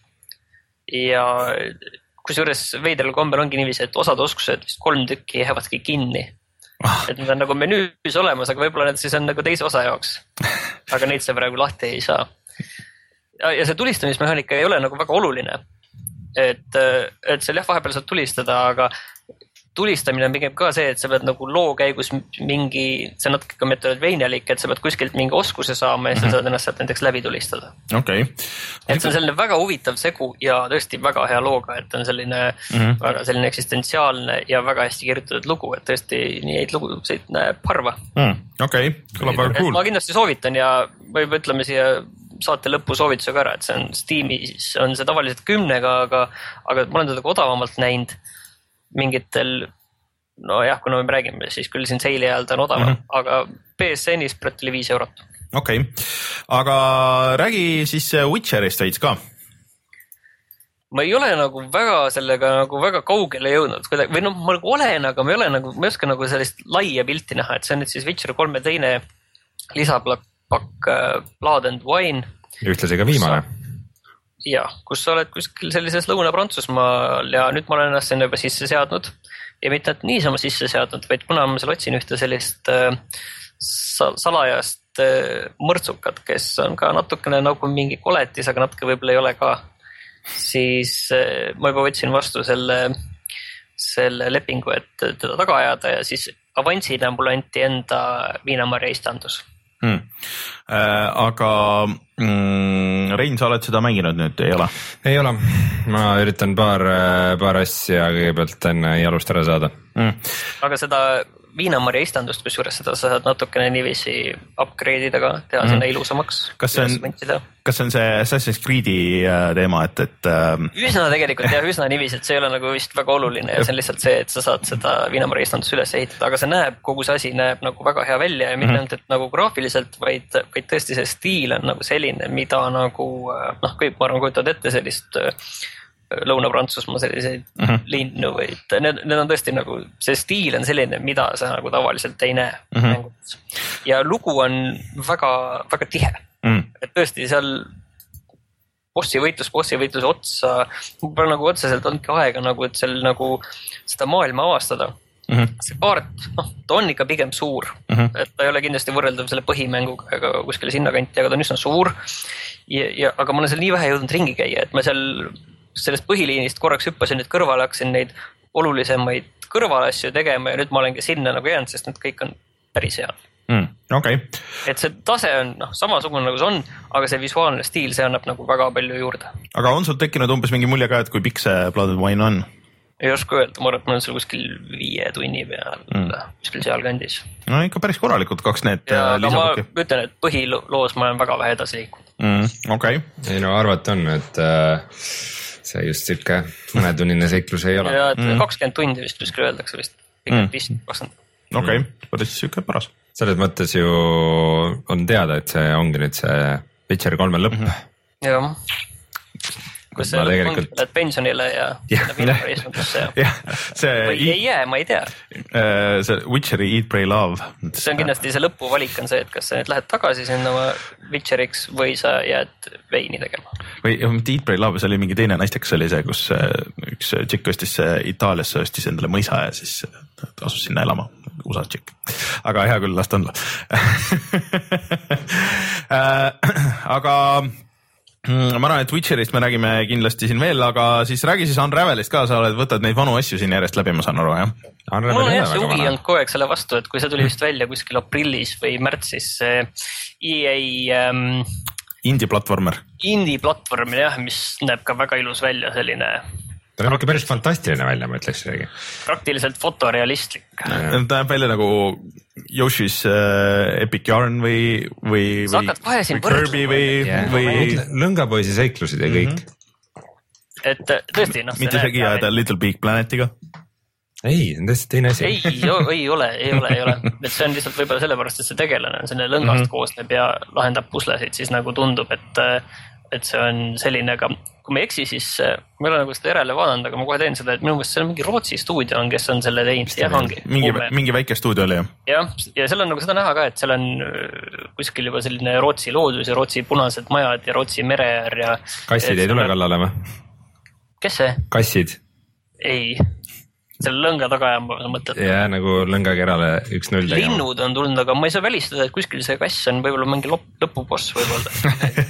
S3: Ja kusjuures veidral kombel ongi niiviisi, et osad oskused vist kolm tükki jäävadki kinni. Et need on nagu menüüs olemas, aga võib-olla need siis on nagu teise osa jaoks. Aga neid sa praegu lahti ei saa. Ja see tulistamismehaanika ei ole nagu väga oluline. Et, et seal jah, vahepeal saad tulistada, aga tulistamine on pigem ka see, et sa pead nagu loo käigus mingi, see on natuke ka metodveinjalik, et sa pead kuskilt mingi oskuse saama ja sa saad ennast sealt näiteks läbi tulistada.
S1: Okay.
S3: Et see on selline väga huvitav segu ja tõesti väga hea looga, et on selline, mm -hmm. väga selline eksistentsiaalne ja väga hästi kirjutatud lugu, et tõesti nii häid lugusid näeb harva.
S1: Mm, okei, okay. Kõlab väga cool.
S3: Ma kindlasti soovitan ja võib ütleme siia saate lõpu soovituse ka ära, et see on Steamis, on see tavaliselt kümnega, aga, aga ma olen teda ka odavamalt näinud. Mingitel, no jah, kuna me räägime, siis küll siin seili ajal ta on odavam, mm -hmm. aga P S N-is praegu oli viis eurot.
S1: Okei, okay. Aga räägi siis Witcherist veits ka.
S3: Ma ei ole nagu väga sellega nagu väga kaugele jõudnud, või noh, ma nagu olen, aga ma ei ole nagu, ma ei oska nagu sellist laia pilti näha, et see on nüüd siis Witcher kolme teine lisapakk Blood and Wine.
S2: Ja ühtlasi ka viimane.
S3: Ja, kus sa oled kuskil sellises Lõuna-Prantsusmaal ja nüüd ma olen ennast sinna juba sisse seadnud ja mitte et niisama sisse seadnud, vaid kuna ma seal otsin ühte sellist äh, salajast äh, mõrtsukat, kes on ka natukene nagu mingi koletis, aga natuke võib-olla ei ole ka, siis äh, ma juba võtsin vastu selle, selle lepingu, et teda taga ajada ja siis avansina mulle anti enda Viinamarja istandus.
S1: Hmm. Äh, aga mm, Rein, sa oled seda mänginud nüüd, ei ole?
S2: Ei ole, ma üritan paar, paar asja kõigepealt enne jalust ära saada.
S1: Hmm.
S3: Aga seda Viinamarja istandust, kus juures seda sa saad natukene niiviisi upgrade ida ka, teha mm. sinna ilusamaks.
S1: Kas see on, kas see on see Assassin's Creed'i teema, et, et
S3: üsna tegelikult jah, üsna niiviisi, et see ei ole nagu vist väga oluline ja see on lihtsalt see, et sa saad seda Viinamarja istandust üles ehitada, aga see näeb, kogu see asi näeb nagu väga hea välja ja mitte ainult, et nagu graafiliselt, vaid, vaid tõesti see stiil on nagu selline, mida nagu noh, kõik ma arvan, kujutad ette sellist Lõuna-Prantsusmaa selliseid uh -huh. linnu või need, need on tõesti nagu, see stiil on selline, mida sa nagu tavaliselt ei näe uh. -huh. Ja lugu on väga, väga tihe uh -huh. Et tõesti seal bossi võitlus, bossi võitluse otsa, pole nagu otseselt olnudki aega nagu, et seal nagu seda maailma avastada uh. -huh. See kaart, noh, ta on ikka pigem suur uh, -huh. et ta ei ole kindlasti võrreldav selle põhimänguga ega kuskile sinnakanti, aga ta on üsna suur ja, ja, aga ma olen seal nii vähe jõudnud ringi käia, et ma seal sellest põhiliinist korraks hüppasin nüüd kõrvale, hakkasin neid olulisemaid kõrvalasju tegema ja nüüd ma olengi sinna nagu jäänud, sest need kõik on päris head.
S1: Mm, okay.
S3: Et see tase on noh, samasugune nagu see on, aga see visuaalne stiil, see annab nagu väga palju juurde.
S1: Aga on sul tekkinud umbes mingi mulje ka, et kui pikk see Blood and Wine on?
S3: Ei oska öelda, ma arvan, et ma olen seal kuskil viie tunni peal, mm. kuskil seal kandis.
S1: No ikka päris korralikud kaks need
S3: ja, lisapakki. Ma ütlen, et põhiloos ma olen väga vähe edasi liikunud.
S1: Mm, okay.
S2: Ei no arvata on, et äh... see just siuke mõnetunnine seiklus ei ole.
S3: Ja, et kakskümmend tundi vist kuskil öeldakse vist. Pikalt vist kakskümmend.
S1: Okei, päris siuke paras.
S2: Selles mõttes ju on teada, et see ongi nüüd see Witcher kolme lõpp. Mm -hmm.
S3: Jah. Kus see tegelikult... ongi, et pensionile ja Viinamarja istandusse ja.
S1: ja see
S3: või ei jää, ma ei tea.
S1: See Witcheri Eat, Pray, Love.
S3: See on kindlasti see lõpuvalik on see, et kas sa nüüd lähed tagasi sinna Witcheriks või sa jääd veini tegema.
S1: Või Eat, Pray, Love, see oli mingi teine naistekas oli see, kus üks tšikk ostis Itaaliasse, ostis endale mõisa ja siis asus sinna elama. U S A tšikk, aga hea küll, las ta olla. Aga ma arvan, et Witcherist me räägime kindlasti siin veel, aga siis räägi siis Unravelist ka, sa oled, võtad neid vanu asju siin järjest läbi, ma saan aru, jah?
S3: Mul on jah see huvi olnud kogu aeg selle vastu, et kui see tuli vist välja kuskil aprillis või märtsis E A um,
S1: Indie platvormer.
S3: Indie platvorm, jah, mis näeb ka väga ilus välja, selline
S2: ta näeb ikka päris fantastiline välja, ma ütleks isegi.
S3: Praktiliselt fotorealistlik.
S1: Ta näeb välja nagu Yoshi's uh, Epic Yarn või, või, või, või Kirby või, yeah. või...
S2: Lõngapoisi seiklused ja kõik.
S3: Mm-hmm. Et tõesti, noh.
S1: mitte segi ajada Little Big Planetiga?
S2: Ei, on tõesti teine asi.
S3: Ei, ei ole, ei ole, ei ole. Et see on lihtsalt võib-olla sellepärast, et see tegelane on selline lõngast mm-hmm. koosneb ja lahendab puslesid, siis nagu tundub, et, et see on selline, aga kui me eksi, siis ma ei ole nagu seda järele vaadanud, aga ma kohe teen seda, et minu mõelest seal mingi Rootsi stuudio on, kes on selle teinud. Jah, ongi.
S1: Mingi, mingi väike stuudio oli, jah?
S3: Jah, ja seal on nagu seda näha ka, et seal on kuskil juba selline Rootsi loodus ja Rootsi punased majad ja Rootsi mereäär ja...
S2: Kassid ei tule kallale või?
S3: Kes see?
S2: Kassid.
S3: Ei. Selle lõnga taga ja ma mõtled.
S2: Ja nagu lõngakerale üks null tegema.
S3: Linnud on tulnud, aga ma ei saa välistada, et kuskil see kass on võib-olla mingi lõpuboss võib-olla.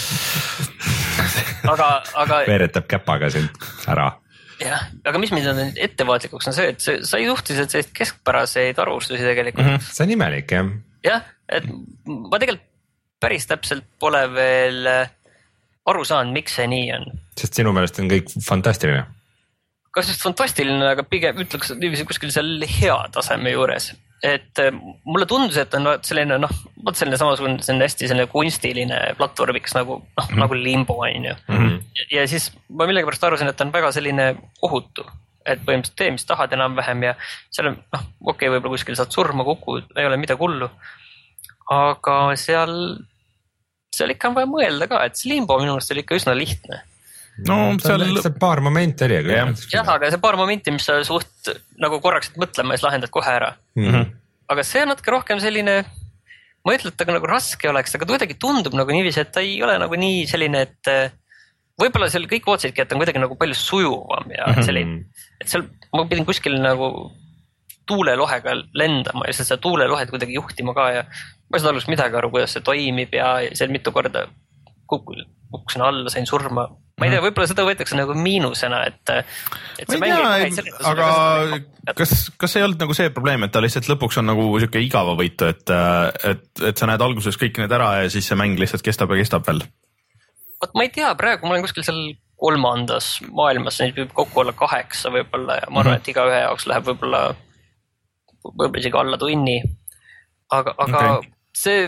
S3: aga, aga...
S2: veeretab käpaga sind ära.
S3: Jah, aga mis mind on ettevaatlikuks on see, et see, sa ei suhteliselt sellist keskpäraseid arvustusi tegelikult.
S2: Mm-hmm. See on imelik, jah.
S3: Jah, et ma tegelikult päris täpselt pole veel aru saanud, miks see nii on. Sest
S2: sinu meelest on kõik fantastiline.
S3: Kas just fantastiline, aga pigem ütleks kuskil seal hea taseme juures. Et mulle tundus, et on selline, noh, vaat selline samasugune, see on hästi selline kunstiline platvormiks nagu, noh, mm-hmm. nagu limbo on ju. Mm-hmm. Ja, ja siis ma millegipärast arvasin, et on väga selline ohutu, et põhimõtteliselt tee, mis tahad enam-vähem ja seal on, noh, okei, okay, võib-olla kuskil saad surma kuku, ei ole midagi hullu. Aga seal, seal ikka on vaja mõelda ka, et see limbo minu mõelest oli ikka üsna lihtne.
S2: No seal see paar momenti oli.
S3: Jah, jah, aga see paar momenti, mis sa suht nagu korraksid mõtlema ja siis lahendad kohe ära. Mm-hmm. Aga see on natuke rohkem selline, ma ütlen, et ta nagu raske oleks, aga kuidagi tundub nagu niiviisi, et ta ei ole nagu nii selline, et võib-olla seal kõik ootsidki, et on kuidagi nagu palju sujuvam ja mm-hmm. selline, et seal ma pidin kuskil nagu tuulelohega lendama ja seda tuulelohet kuidagi juhtima ka ja ma ei saa alguses midagi aru, kuidas see toimib ja seal mitu korda kukkusin alla, sain surma. Ma ei tea, võib-olla seda võetakse nagu miinusena, et, et
S1: see mängib... Aga kas, kas ei olnud nagu see probleem, et ta lihtsalt lõpuks on nagu siuke igava võitu, et, et, et sa näed alguses kõik need ära ja siis see mäng lihtsalt kestab ja kestab veel?
S3: Vot ma ei tea, praegu ma olen kuskil seal kolmandas maailmas, neid võib kokku olla kaheksa võib-olla ja ma arvan, et iga ühe jaoks läheb võib-olla võib-olla isegi alla tunni. Aga, aga okay. see...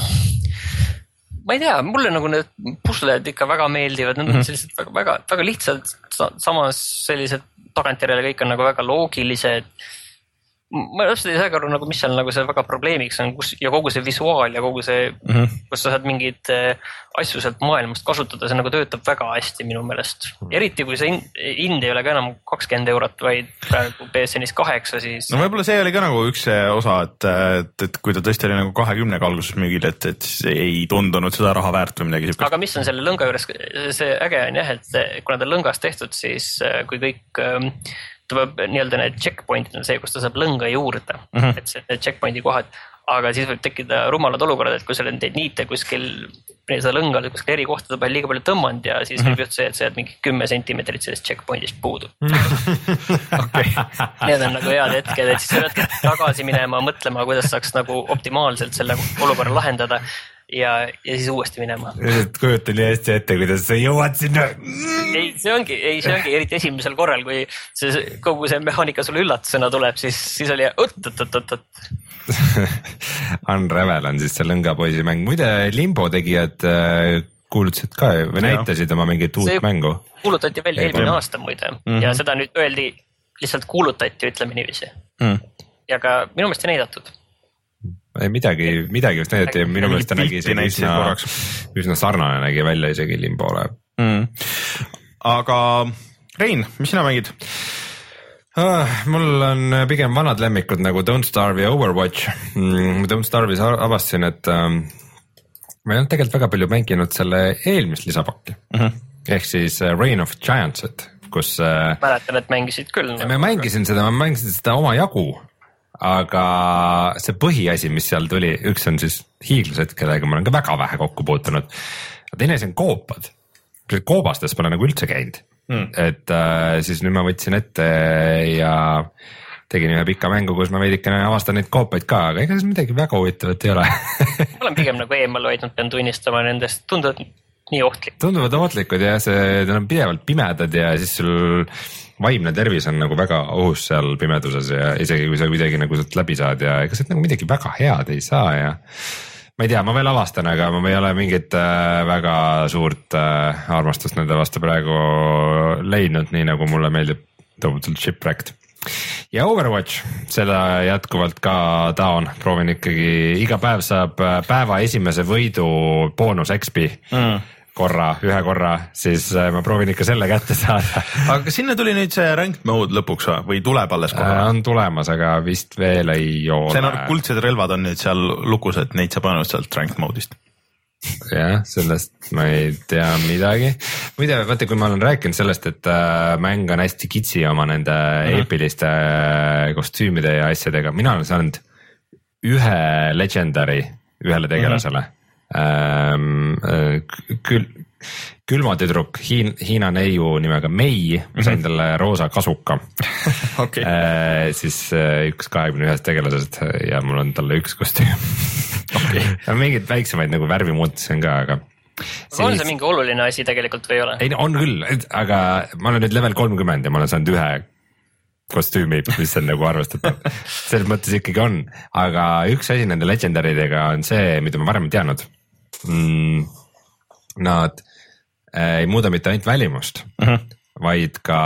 S3: Ma ei tea, mulle nagu need pusled ikka väga meeldivad, need on mm-hmm. sellised väga, väga, väga lihtsalt, samas sellised tagantjärele kõik on nagu väga loogilised. Ma täpselt ei saa aru, nagu, mis seal nagu see väga probleemiks on kus, ja kogu see visuaal ja kogu see, mm-hmm. kus sa saad mingid asju sealt maailmast kasutada, see nagu töötab väga hästi minu meelest. Eriti kui see ind ei ole ka enam kakskümmend eurot, vaid praegu P S N-is kaheksa, siis... No
S1: võib-olla see oli ka nagu üks osa, et, et, et kui ta tõesti oli nagu kahekümne alguses müügil, et, et ei tundunud seda raha väärt või midagi sihukest.
S3: Aga mis on selle lõnga juures, see äge on jah, et kuna ta lõngast tehtud, siis kui kõik... ta peab nii-öelda need checkpointid on see, kus ta saab lõnga juurde, mm-hmm. et see, need checkpointi kohad, aga siis võib tekkida rumalad olukorrad, et kui sa oled neid niite kuskil, seda lõnga kuskil eri kohtade peal liiga palju tõmmanud ja siis mm-hmm. võib juhtu see, et sa jääd mingi kümme sentimeetrit sellest checkpointist puudu. Okay. Need on nagu head hetked, et siis sa pead tagasi minema, mõtlema, kuidas saaks nagu optimaalselt selle olukorra lahendada. Ja, ja siis uuesti minema.
S2: Kujutan nii hästi ette, kuidas sa jõuad sinna.
S3: Ei, see ongi, ei, see ongi eriti esimesel korral, kui see, kogu see mehaanika sulle üllatusena tuleb, siis, siis oli oot-oot-oot-oot.
S2: Unravel on siis see lõngapoisi mäng. Muide, Limbo tegijad kuulutasid ka või näitasid oma mingit uut
S3: see
S2: mängu.
S3: Kuulutati välja eelmine aasta muide mm-hmm. ja seda nüüd öeldi, lihtsalt kuulutati, ütleme niiviisi. Mm. Ja ka minu meelest ei näidatud.
S2: Ei, midagi, midagi just näidati ja minu meelest ta nägi isegi üsna, üsna sarnane nägi välja isegi Limbole. Mm.
S1: Aga Rein, mis sina mängid?
S2: Ah, mul on pigem vanad lemmikud nagu Don't Starve ja Overwatch. Mm, Don't Starve'is avastasin, et ähm, ma ei olnud tegelikult väga palju mänginud selle eelmist lisapakki. Mm-hmm. Ehk siis äh, Reign of Giants, et kus... Äh,
S3: mäletan, et mängisid küll.
S2: Ma mängisin seda, ma mängisin seda oma jagu. aga see põhiasi, mis seal tuli, üks on siis hiiglased, kellega ma olen ka väga vähe kokku puutunud. Teine asi on koopad. Koobastes pole nagu üldse käinud. Mm. Et äh, siis nüüd ma võtsin ette ja tegin ühe pika mängu, kus ma veidikene avastan neid koopaid ka, aga ega siis midagi väga huvitavat ei ole.
S3: Ma olen pigem nagu eemal hoidnud, pean tunnistama nendest, tunduvad nii ohtlik.
S2: Tunduvad ohtlikud ja see, need on pidevalt pimedad ja siis sul vaimne tervis on nagu väga ohus seal pimeduses ja isegi kui sa kuidagi nagu sealt läbi saad ja ega sealt nagu midagi väga head ei saa ja ma ei tea, ma veel avastan, aga ma ei ole mingit äh, väga suurt äh, armastust nende vastu praegu leidnud, nii nagu mulle meeldib tohutult Shipwrecked. Ja Overwatch, seda jätkuvalt ka taon, proovin ikkagi, iga päev saab päeva esimese võidu boonus X P. Mm. korra, ühe korra, siis ma proovin ikka selle kätte saada.
S1: Aga sinna tuli nüüd see ranked mode lõpuks või tuleb alles korra?
S2: On tulemas, aga vist veel ei ole.
S1: See on kuldsed relvad on nüüd seal lukus, et neid saab ainult sealt ranked mode'ist.
S2: Jah, sellest ma ei tea midagi. Muide, vaata, kui ma olen rääkinud sellest, et mäng on hästi kitsi oma nende mm-hmm. eepiliste kostüümide ja asjadega. Mina olen saanud ühe legendary ühele tegelasele. Mm-hmm. Ähm, kül, külmatüdruk Hiin, Hiina neiu nimega Mei, ma sain talle roosa kasuka. Okay. äh, siis üks kahekümne ühest tegelasest ja mul on talle üks kostüüm. Okay. Mingid väiksemaid nagu värvimuutusi on ka, aga
S3: siis... on see mingi oluline asi tegelikult või ei ole?
S2: Ei, on küll, aga ma olen nüüd level kolmkümmend ja ma olen saanud ühe kostüümi, mis on nagu arvestatav. Selles mõttes ikkagi on, aga üks asi nende legendaridega on see, mida ma varem ei teadnud. Mm, nad äh, ei muuda mitte ainult välimust, uh-huh. vaid ka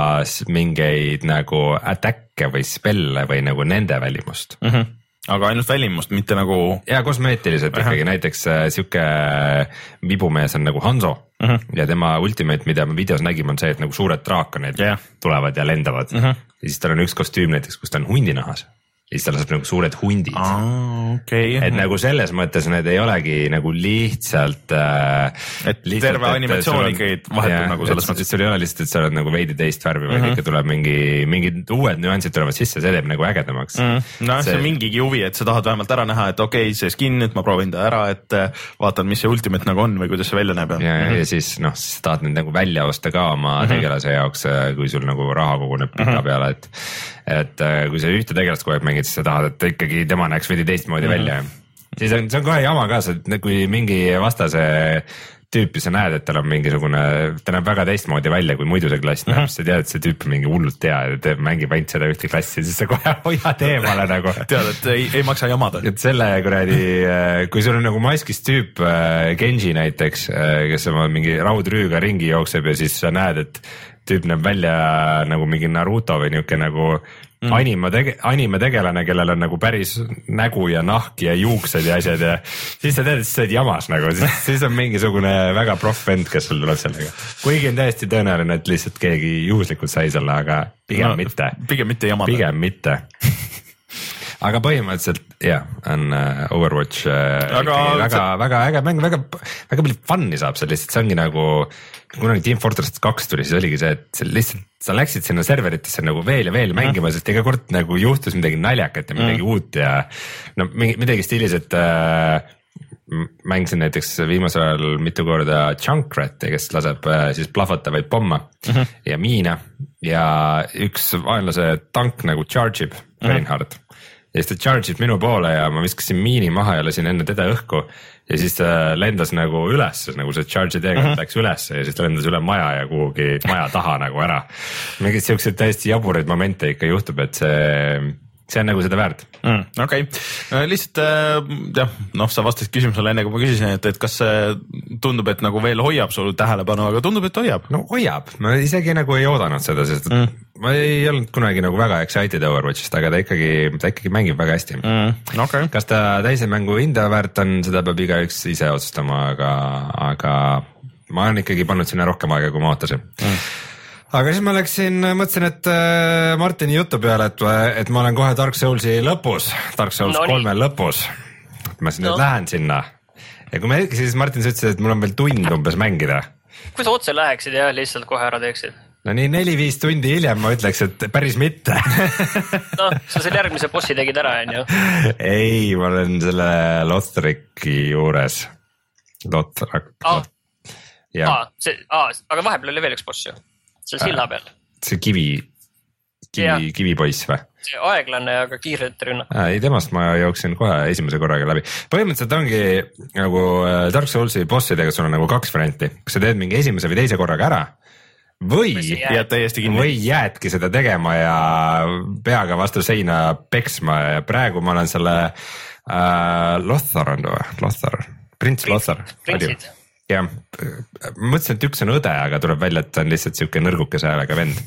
S2: mingeid nagu attack'e või spelle või nagu nende välimust.
S1: Uh-huh. Aga ainult välimust, mitte nagu...
S2: Ja kosmeetiliselt uh-huh. ikkagi, näiteks äh, siuke vibumees on nagu Hanzo uh-huh. ja tema ultimate, mida me videos nägime, on see, et nagu suured draakonid yeah. tulevad ja lendavad uh-huh. ja siis tal on üks kostüüm näiteks, kus ta on hundinahas. Ja siis ta laseb nagu suured hundid.
S1: Ah, okay.
S2: Et nagu selles mõttes need ei olegi nagu lihtsalt... Äh,
S1: et lihtsalt, terve animatsioon ikkagi vahetub ja, nagu selles mõttes.
S2: Sul ei ole lihtsalt, et sa oled nagu veidi teist värvi, vaid mm-hmm. ikka tuleb mingi, mingid uued nüansid tulevad sisse, see teeb nagu ägedamaks.
S1: Mm-hmm. No see... see on mingigi huvi, et sa tahad vähemalt ära näha, et okei, okay, see skin, et ma proovin ta ära, et vaatan, mis see ultimate nagu on või kuidas see välja näeb.
S2: Ja, mm-hmm. ja siis noh, siis tahad need nagu välja osta ka oma mm-hmm. tegelase jaoks, kui sul nagu raha koguneb pika mm-hmm. peale, et et kui sa ühte tegelast kogu aeg mängid, siis sa tahad, et ikkagi tema näeks veidi teistmoodi mm-hmm. välja. Siis on, see on kohe jama ka, kui mingi vastase tüüpi sa näed, et tal on mingisugune, ta näeb väga teistmoodi välja, kui muidu see klass näeb, mm-hmm. sa tead, et see tüüp on mingi hullult tea ja mängib ainult seda ühte klassi, siis sa kohe hoiad eemale nagu.
S1: Tead, et ei, ei maksa jamada.
S2: Et selle kuradi, kui sul on nagu maskis tüüp Genji näiteks, kes oma mingi raudrüüga ringi jookseb ja siis sa näed, et tüüp näeb välja nagu mingi Naruto või niuke nagu mm. anime, tege, anime tegelane, kellel on nagu päris nägu ja nahk ja juuksed ja asjad ja siis sa tead, et sa oled jamas nagu, siis, siis on mingisugune väga proff vend, kes sul tuleb sellega. Kuigi on täiesti tõenäoline, et lihtsalt keegi juhuslikult sai selle, aga pigem no, mitte.
S1: Pigem mitte jamada.
S2: Pigem mitte. Aga põhimõtteliselt jah, on uh, Overwatch uh, aga väga, see... väga äge mäng, väga, väga palju fun'i saab seal lihtsalt, see ongi nagu, kunagi Team Fortress kaks tuli, siis oligi see, et see lihtsalt, sa läksid sinna serveritesse nagu veel ja veel mängima, sest iga kord nagu juhtus midagi naljakat ja midagi mm. uut ja no midagi stiilis, et uh, mängisin näiteks viimasel ajal mitu korda Junkrat'i, kes laseb uh, siis plahvatavaid pomma mm-hmm. ja miine ja üks vaenlase tank nagu charge ib mm-hmm. Reinhardt. Ja siis ta charge'id minu poole ja ma viskasin miini maha ja lasin enne teda õhku ja siis ta lendas nagu üles, nagu see charge'i teega mm-hmm. läks üles ja siis ta lendas üle maja ja kuhugi maja taha nagu ära. Mingid siuksed täiesti jaburaid momente ikka juhtub, et see, see on nagu seda väärt.
S1: Mm, okei, okay. Lihtsalt jah, noh, sa vastasid küsimusele enne, kui ma küsisin, et, et kas see tundub, et nagu veel hoiab sul tähelepanu, aga tundub, et hoiab.
S2: No hoiab, ma isegi nagu ei oodanud seda, sest mm. ma ei olnud kunagi nagu väga excited Overwatchist, aga ta ikkagi, ta ikkagi mängib väga hästi.
S1: Mm, okay.
S2: Kas ta täise mängu hinda väärt on, seda peab igaüks ise otsustama, aga, aga ma olen ikkagi pannud sinna rohkem aega, kui ma ootasin. Mm. Aga siis ma läksin, mõtlesin, et Martini jutu peale, et, et ma olen kohe Dark Soulsi lõpus, Dark Souls no, kolme lõpus. Ma siin no. nüüd lähen sinna. Ja kui ma hetki, siis Martin ütles, et mul on veel tund umbes mängida.
S3: Kui sa otse läheksid ja lihtsalt kohe ära teeksid?
S2: no nii neli-viis tundi hiljem ma ütleks, et päris mitte.
S3: noh, sa selle järgmise bossi tegid ära, on ju?
S2: ei, ma olen selle Lothriki juures. Lothrak.
S3: Aa, aa, see, aa, aga vahepeal oli veel üks boss ju, seal silla peal.
S2: see kivi, kivi, kivipoiss või?
S3: see aeglane, aga kiirelt rünnak.
S2: Ei, temast ma jooksin kohe esimese korraga läbi. Põhimõtteliselt ongi nagu Dark Soulsi bossidega sul on nagu kaks varianti. Kas sa teed mingi esimese või teise korraga ära või
S1: jääd täiesti kinni.
S2: Või jäädki seda tegema ja peaga vastu seina peksma ja praegu ma olen selle äh, Lothar on või? Lothar, prints Lothar.
S3: Printsid.
S2: jah, ma mõtlesin, et üks on õde, aga tuleb välja, et ta on lihtsalt siuke nõrgukese häälega vend.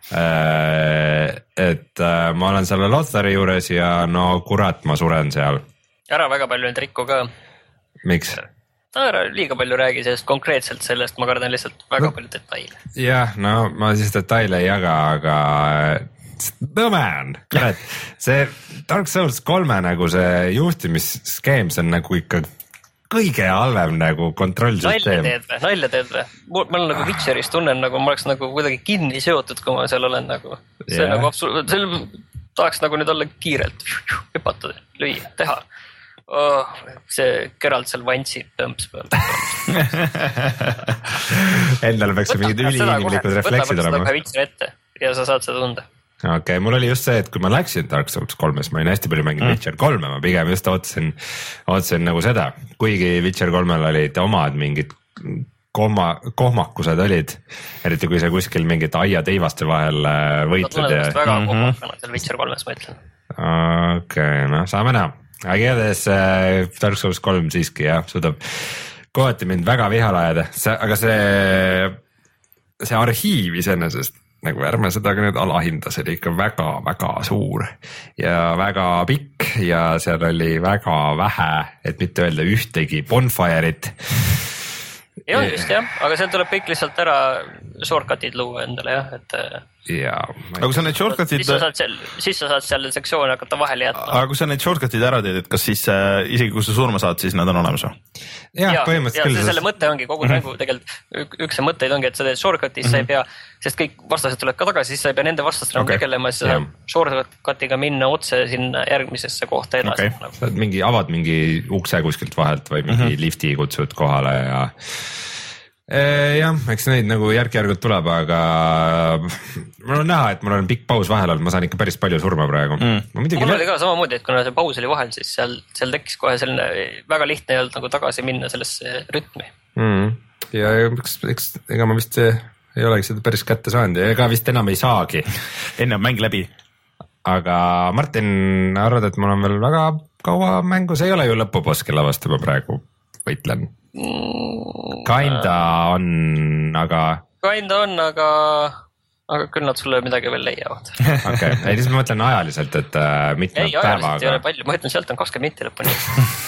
S2: Et ma olen selle Lothari juures ja no kurat, ma suren seal.
S3: Ära väga palju neid rikku ka.
S2: Miks?
S3: Ära liiga palju räägi sellest konkreetselt sellest, ma kardan lihtsalt väga no, palju detaile.
S2: jah, no ma siis detaile ei jaga, aga nõme on, kurat, see Dark Souls kolme nagu see juhtimisskeem, see on nagu ikka kõige halvem nagu kontrollsüsteem.
S3: Nalja teed või, nalja teed või? Ma olen nagu Witcheris tunnen, nagu ma oleks nagu kuidagi kinni seotud, kui ma seal olen nagu. See yeah. nagu absoluut, see tahaks nagu nüüd olla kiirelt, hüpata, lüüa, teha. Oh, see Geralt seal vantsib tõmps peal.
S2: Endal peaks see mingid üliinimlikud refleksid olema.
S3: Võta Witcher ette ja sa saad seda tunda.
S2: okei okay,, mul oli just see, et kui ma läksin Dark Souls kolmes, ma olin hästi palju mänginud mm. Witcher kolme, ma pigem just otsin, otsin nagu seda, kuigi Witcher kolmel olid omad mingid kohma, kohmakused olid, eriti kui sa kuskil mingit aia teivaste vahel võitled.
S3: Ja... väga mm-hmm. kohmakana seal Witcher kolmes, ma ütlen.
S2: okei okay,, no saame näha. aga igatahes Dark Souls kolm siiski jah, suudab kohati mind väga vihale ajada, aga see, see arhiiv iseenesest nagu ärme seda ka nüüd alahinda, see oli ikka väga-väga suur ja väga pikk ja seal oli väga vähe, et mitte öelda ühtegi bonfire'it.
S3: ei on vist jah, aga seal tuleb kõik lihtsalt ära shortcutid luua endale jah, et
S2: ja,
S1: aga kui sa need shortcutid
S3: siis sa saad seal, siis sa saad seal sektsioone hakata vahele jätma.
S1: aga kui sa need shortcutid ära teed, et kas siis äh, isegi kui sa surma saad, siis nad on olemas või?
S2: jah ja, põhimõtteliselt küll.
S3: selle mõte ongi kogu mängu tegelikult üks see mõtteid ongi, et sa teed shortcutis mm-hmm. sa ei pea, sest kõik vastased tuleb ka tagasi, siis sa ei pea nende vastastele okay. tegelema, siis sa saad shortcutiga minna otse sinna järgmisesse kohta edasi okay.
S2: sa mingi, avad mingi ukse kuskilt vahelt või mingi mm-hmm. lifti kutsud kohale ja jah, eks neid nagu järk-järgult tuleb, aga mul on näha, et mul on pikk paus vahel olnud, ma saan ikka päris palju surma praegu mm.
S3: mul oli ka samamoodi, et kuna see paus oli vahel, siis seal, seal tekkis kohe selline väga lihtne ei olnud nagu tagasi minna sellesse rütmi
S2: mm. ja eks, eks ega ma vist ei olegi seda päris kätte saanud ja ega vist enam ei saagi
S1: enne mäng läbi.
S2: Aga Martin, arvad, et mul on veel väga kaua mängu, see ei ole ju lõpuboss, kelle vastu ma praegu võitlen. Kinda on, aga...
S3: Kinda on, aga, aga küll nad sulle midagi veel leiavad.
S2: okei, ei siis ma mõtlen ajaliselt, et äh, mitme
S3: ei,
S2: päeva...
S3: Ei, ajaliselt ei ole palju, ma ütlen, sealt on kakskümmend minti lõpuni.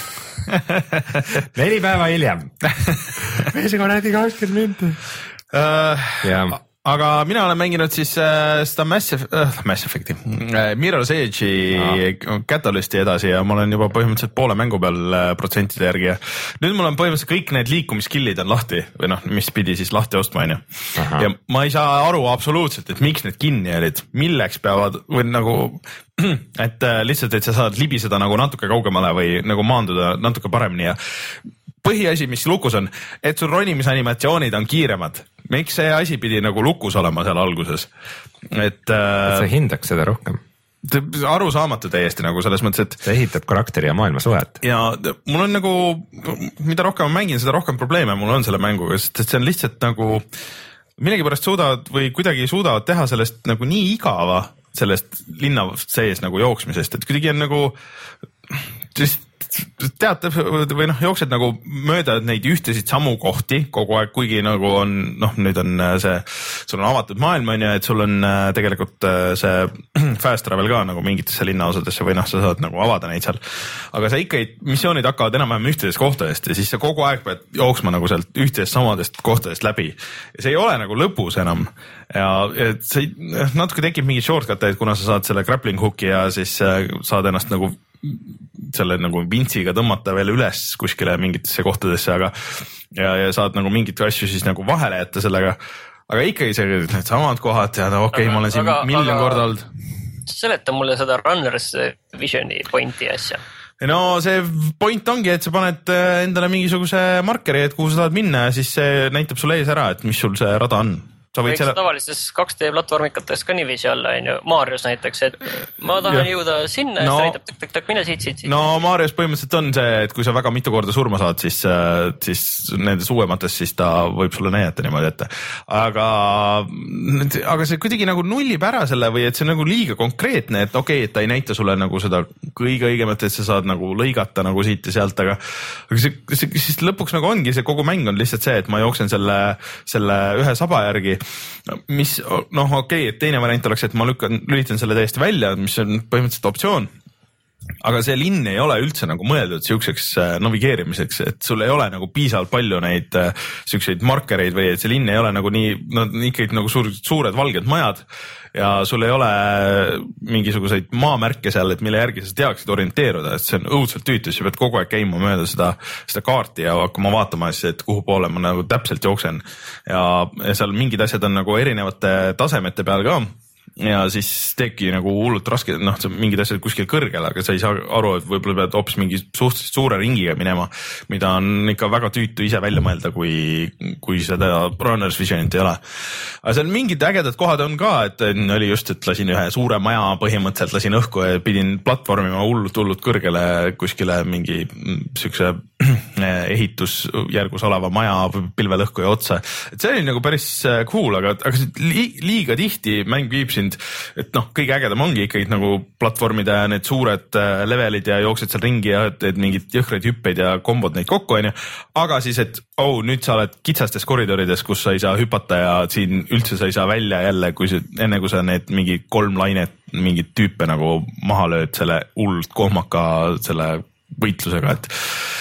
S2: neli päeva hiljem. Mees on nädi kakskümmend minti.
S1: Uh, yeah. Aga mina olen mänginud siis äh, seda Mass, äh, Mass Effecti äh, Mirror's Edge'i no. Catalysti edasi ja ma olen juba põhimõtteliselt poole mängu peal äh, protsentide järgi ja nüüd mul on põhimõtteliselt kõik need liikumiskillid on lahti või noh, mis pidi siis lahti ostma on ju. Ja ma ei saa aru absoluutselt, et miks need kinni olid, milleks peavad või nagu et äh, lihtsalt, et sa saad libiseda nagu natuke kaugemale või nagu maanduda natuke paremini ja põhiasi, mis lukus on, et sul ronimisanimatsioonid on kiiremad. Miks see asi pidi nagu lukus olema seal alguses? Et,
S2: et sa hindaks seda rohkem.
S1: Arusaamatu täiesti nagu selles mõttes, et
S2: sa ehitad karakteri ja maailma suhet.
S1: Ja mul on nagu, mida rohkem ma mängin, seda rohkem probleeme mul on selle mänguga, sest see on lihtsalt nagu millegipärast suudavad või kuidagi suudavad teha sellest nagu nii igava sellest linna sees nagu jooksmisest, et kuidagi on nagu just tead või noh, jooksed nagu mööda neid ühtesid samu kohti kogu aeg, kuigi nagu on, noh, nüüd on see, sul on avatud maailm on ja et sul on tegelikult see fast travel ka nagu mingitesse linnaosadesse või noh, sa saad nagu avada neid seal. Aga sa ikka, missioonid hakkavad enam-vähem ühtedest kohtadest ja siis sa kogu aeg pead jooksma nagu sealt ühtedest samadest kohtadest läbi. Ja see ei ole nagu lõpus enam. Ja et see natuke tekib mingi shortcut, et kuna sa saad selle grappling hooki ja siis saad ennast nagu selle nagu vintsiga tõmmata veel üles kuskile mingitesse kohtadesse, aga ja, ja saad nagu mingit asju siis nagu vahele jätta sellega, aga ikkagi see, need samad kohad ja okei okay,, ma olen siin aga, miljon aga... korda olnud.
S3: Seleta mulle seda Runner's Visioni pointi asja.
S1: No see point ongi, et sa paned endale mingisuguse markeri, et kuhu sa tahad minna ja siis see näitab sulle ees ära, et mis sul see rada on. Võiks selle... tavalistes kaks D platvormikates ka niiviisi olla, on ju, Marios näiteks, et ma tahan ja. jõuda sinna no, ja näitab tak, tak, tak, mine siit, siit, siit. No Marios põhimõtteliselt on see, et kui sa väga mitu korda surma saad, siis, siis nendes uuemates siis ta võib sulle näidata niimoodi ette. Aga, aga see kuidagi nagu nullib ära selle või et see on nagu liiga konkreetne, et okei, okay, et ta ei näita sulle nagu seda kõige õigemat, et sa saad nagu lõigata nagu siit ja sealt, aga, aga see, see, siis lõpuks nagu ongi see kogu mäng on lihtsalt see, et ma jooksen selle, selle ühe saba järgi mis noh okei okay,, et teine variant oleks, et ma lükkan, lülitan selle täiesti välja, mis on põhimõtteliselt optsioon, aga see linn ei ole üldse nagu mõeldud siukseks navigeerimiseks, et sul ei ole nagu piisavalt palju neid siukseid markereid või et see linn ei ole nagu nii, no ikkagi nagu suur, suured valged majad ja sul ei ole mingisuguseid maamärke seal, et mille järgi sa teaksid orienteeruda, et see on õudselt tüütus, sa pead kogu aeg käima mööda seda, seda kaarti ja hakkama vaatama siis, et kuhu poole ma nagu täpselt jooksen ja, ja seal mingid asjad on nagu erinevate tasemete peal ka ja siis teebki nagu hullult raske, noh, mingid asjad kuskil kõrgel, aga sa ei saa aru, et võib-olla pead hoopis mingi suhteliselt suure ringiga minema, mida on ikka väga tüütu ise välja mõelda, kui, kui seda Runner's Visionit ei ole. Aga seal mingid ägedad kohad on ka, et oli just, et lasin ühe suure maja põhimõtteliselt lasin õhku ja pidin platvormima hullult, hullult kõrgele kuskile mingi siukse ehitusjärgus oleva maja pilvel õhku ja otsa. Et see oli nagu päris cool, aga, aga liiga tihti mäng viib sind, et noh, kõige ägedam ongi ikkagi nagu platvormide need suured levelid ja jooksed seal ringi ja teed mingid jõhkraid hüppeid ja kombod neid kokku, on ju. Aga siis, et oh, nüüd sa oled kitsastes koridorides, kus sa ei saa hüpata ja siin üldse sa ei saa välja jälle, kui see, enne kui sa need mingi kolm lainet, mingid tüüpe nagu maha lööd selle hullult kohmaka selle võitlusega, et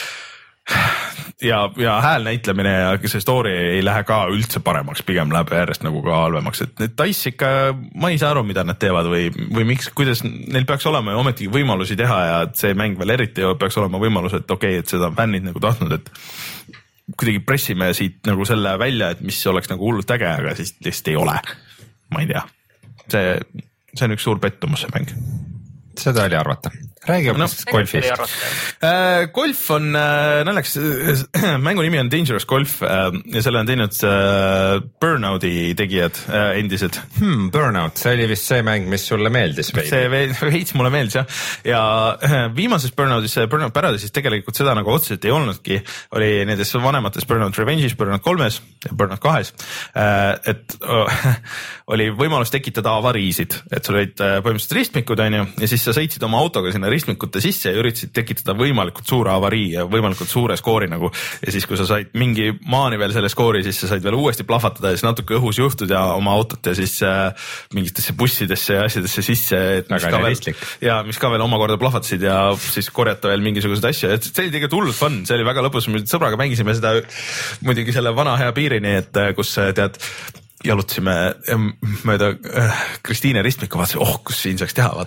S1: ja, ja hääl näitlemine ja see story ei lähe ka üldse paremaks, pigem läheb järjest nagu ka halvemaks, et need DICE ikka, ma ei saa aru, mida nad teevad või, või miks, kuidas neil peaks olema ju ometigi võimalusi teha ja see mäng veel eriti peaks olema võimalus, et okei okay,, et seda on fännid nagu tahtnud, et kuidagi pressime siit nagu selle välja, et mis oleks nagu hullult äge, aga siis lihtsalt ei ole, ma ei tea, see, see on üks suur pettumus see mäng.
S2: Seda oli arvata. Räägi hoopis no, golfist.
S1: Äh, golf on äh, naljakas, äh, mängu nimi on Dangerous Golf äh, ja selle on teinud äh, Burnouti tegijad äh, endised.
S2: Hmm, Burnout, see oli vist see mäng, mis sulle meeldis või?
S1: See veits mulle meeldis jah. Ja äh, viimases Burnoutis, Burnout Paradise'is tegelikult seda nagu otseselt ei olnudki, oli nendes vanemates Burnout Revenge'is, Burnout kolmes ja Burnout kahes, äh, et äh, oli võimalus tekitada avariisid, et sul olid äh, põhimõtteliselt ristmikud on ju ja siis sa sõitsid oma autoga sinna ristmikute sisse ja üritasid tekitada võimalikult suure avarii ja võimalikult suure skoori nagu ja siis, kui sa said mingi maani veel selle skoori, siis sa said veel uuesti plahvatada ja siis natuke õhus juhtud ja oma autot ja siis äh, mingitesse bussidesse ja asjadesse sisse, et mis ka, veel, ja, mis ka veel omakorda plahvatasid ja siis korjata veel mingisuguseid asju, et see oli tegelikult hullult fun, see oli väga lõbus, me sõbraga mängisime seda muidugi selle vana hea piirini, et kus tead jalutasime mööda Kristiine ristmikku, vaatasime, oh, kus siin saaks teha,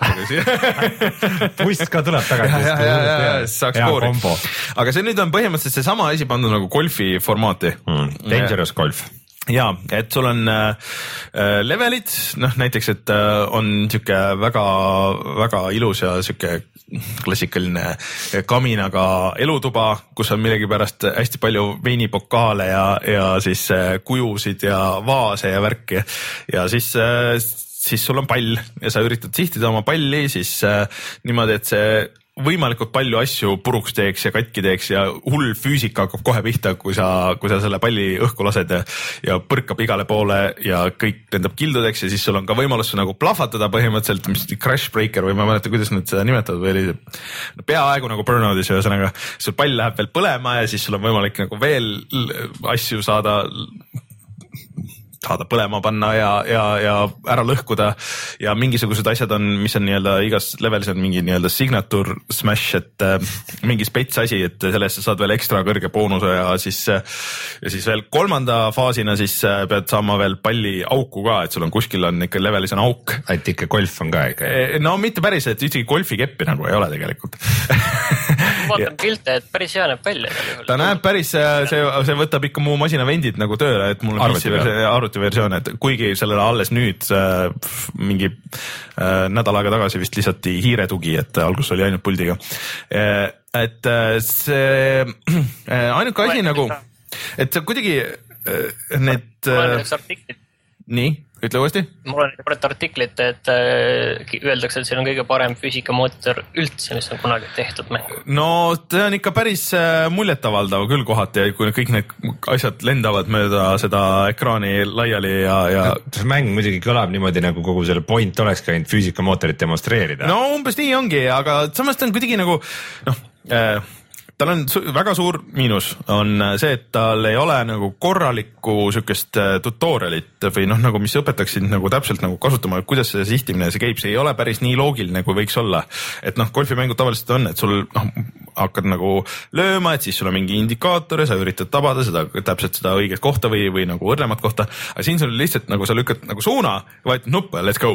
S1: vaata.
S2: Puist ka tuleb tagasi.
S1: Ja, ja, ja, ja, saaks koori. Aga see nüüd on põhimõtteliselt see sama asi pandud nagu golfi formaati.
S2: Hmm. Dangerous Golf.
S1: Ja, et sul on äh, levelid, noh näiteks, et äh, on siuke väga, väga ilus ja siuke klassikaline kaminaga elutuba, kus on millegipärast hästi palju veinipokaale ja, ja siis äh, kujusid ja vaase ja värki ja siis äh, siis sul on pall ja sa üritad sihtida oma palli siis äh, niimoodi, et see võimalikult palju asju puruks teeks ja katki teeks ja hull füüsika hakkab kohe pihta, kui sa, kui sa selle palli õhku lased ja, ja põrkab igale poole ja kõik lendab kildudeks ja siis sul on ka võimalus nagu plahvatada põhimõtteliselt, mis crash breaker või ma ei mäleta, kuidas nad seda nimetavad või oli no, peaaegu nagu Burnoutis ühesõnaga, sul pall läheb veel põlema ja siis sul on võimalik nagu veel asju saada saada põlema panna ja, ja, ja ära lõhkuda ja mingisugused asjad on, mis on nii-öelda igas levelis on mingi nii-öelda signature smash, et äh, mingi spets asi, et sellest sa saad veel ekstra kõrge boonuse ja siis, ja siis veel kolmanda faasina siis pead saama veel palli auku ka, et sul on kuskil on ikka levelis on auk.
S2: Et ikka golf on ka ikka?
S1: No mitte päris, et ühtegi golfikeppi nagu ei ole tegelikult.
S3: Vaatan pilte, et päris hea näeb välja.
S1: Ta näeb päris, see, see võtab ikka mu masina vendid nagu tööle, et mul on arvuti arvuti versioon, et kuigi sellele alles nüüd äh, mingi äh, nädal aega tagasi vist lisati hiiretugi, et algus oli ainult puldiga äh,. et äh, see äh, ainuke asi nagu, et see kuidagi äh, need äh, nii, ütle uuesti.
S3: Mul on mõned artiklit, et äh, öeldakse, et see on kõige parem füüsikamootor üldse, mis on kunagi tehtud mängu.
S1: No see on ikka päris äh, muljetavaldav küll kohati, kui kõik need asjad lendavad mööda seda ekraani laiali ja, ja...
S2: see mäng muidugi kõlab niimoodi, nagu kogu selle point oleks käinud füüsikamootorit demonstreerida.
S1: No umbes nii ongi, aga samas ta on kuidagi nagu noh äh, tal on su väga suur miinus on see, et tal ei ole nagu korralikku sükest tutorialit või noh, nagu mis õpetaksid nagu täpselt nagu kasutama, kuidas see sihtimine see käib, see ei ole päris nii loogiline, kui võiks olla. Et noh, golfimängud tavaliselt on, et sul noh, hakkad nagu lööma, et siis sul on mingi indikaator ja sa üritad tabada seda täpselt seda õiget kohta või, või nagu õrnemat kohta, aga siin sul lihtsalt nagu sa lükkad nagu suuna ja vajutad nuppu ja let's go.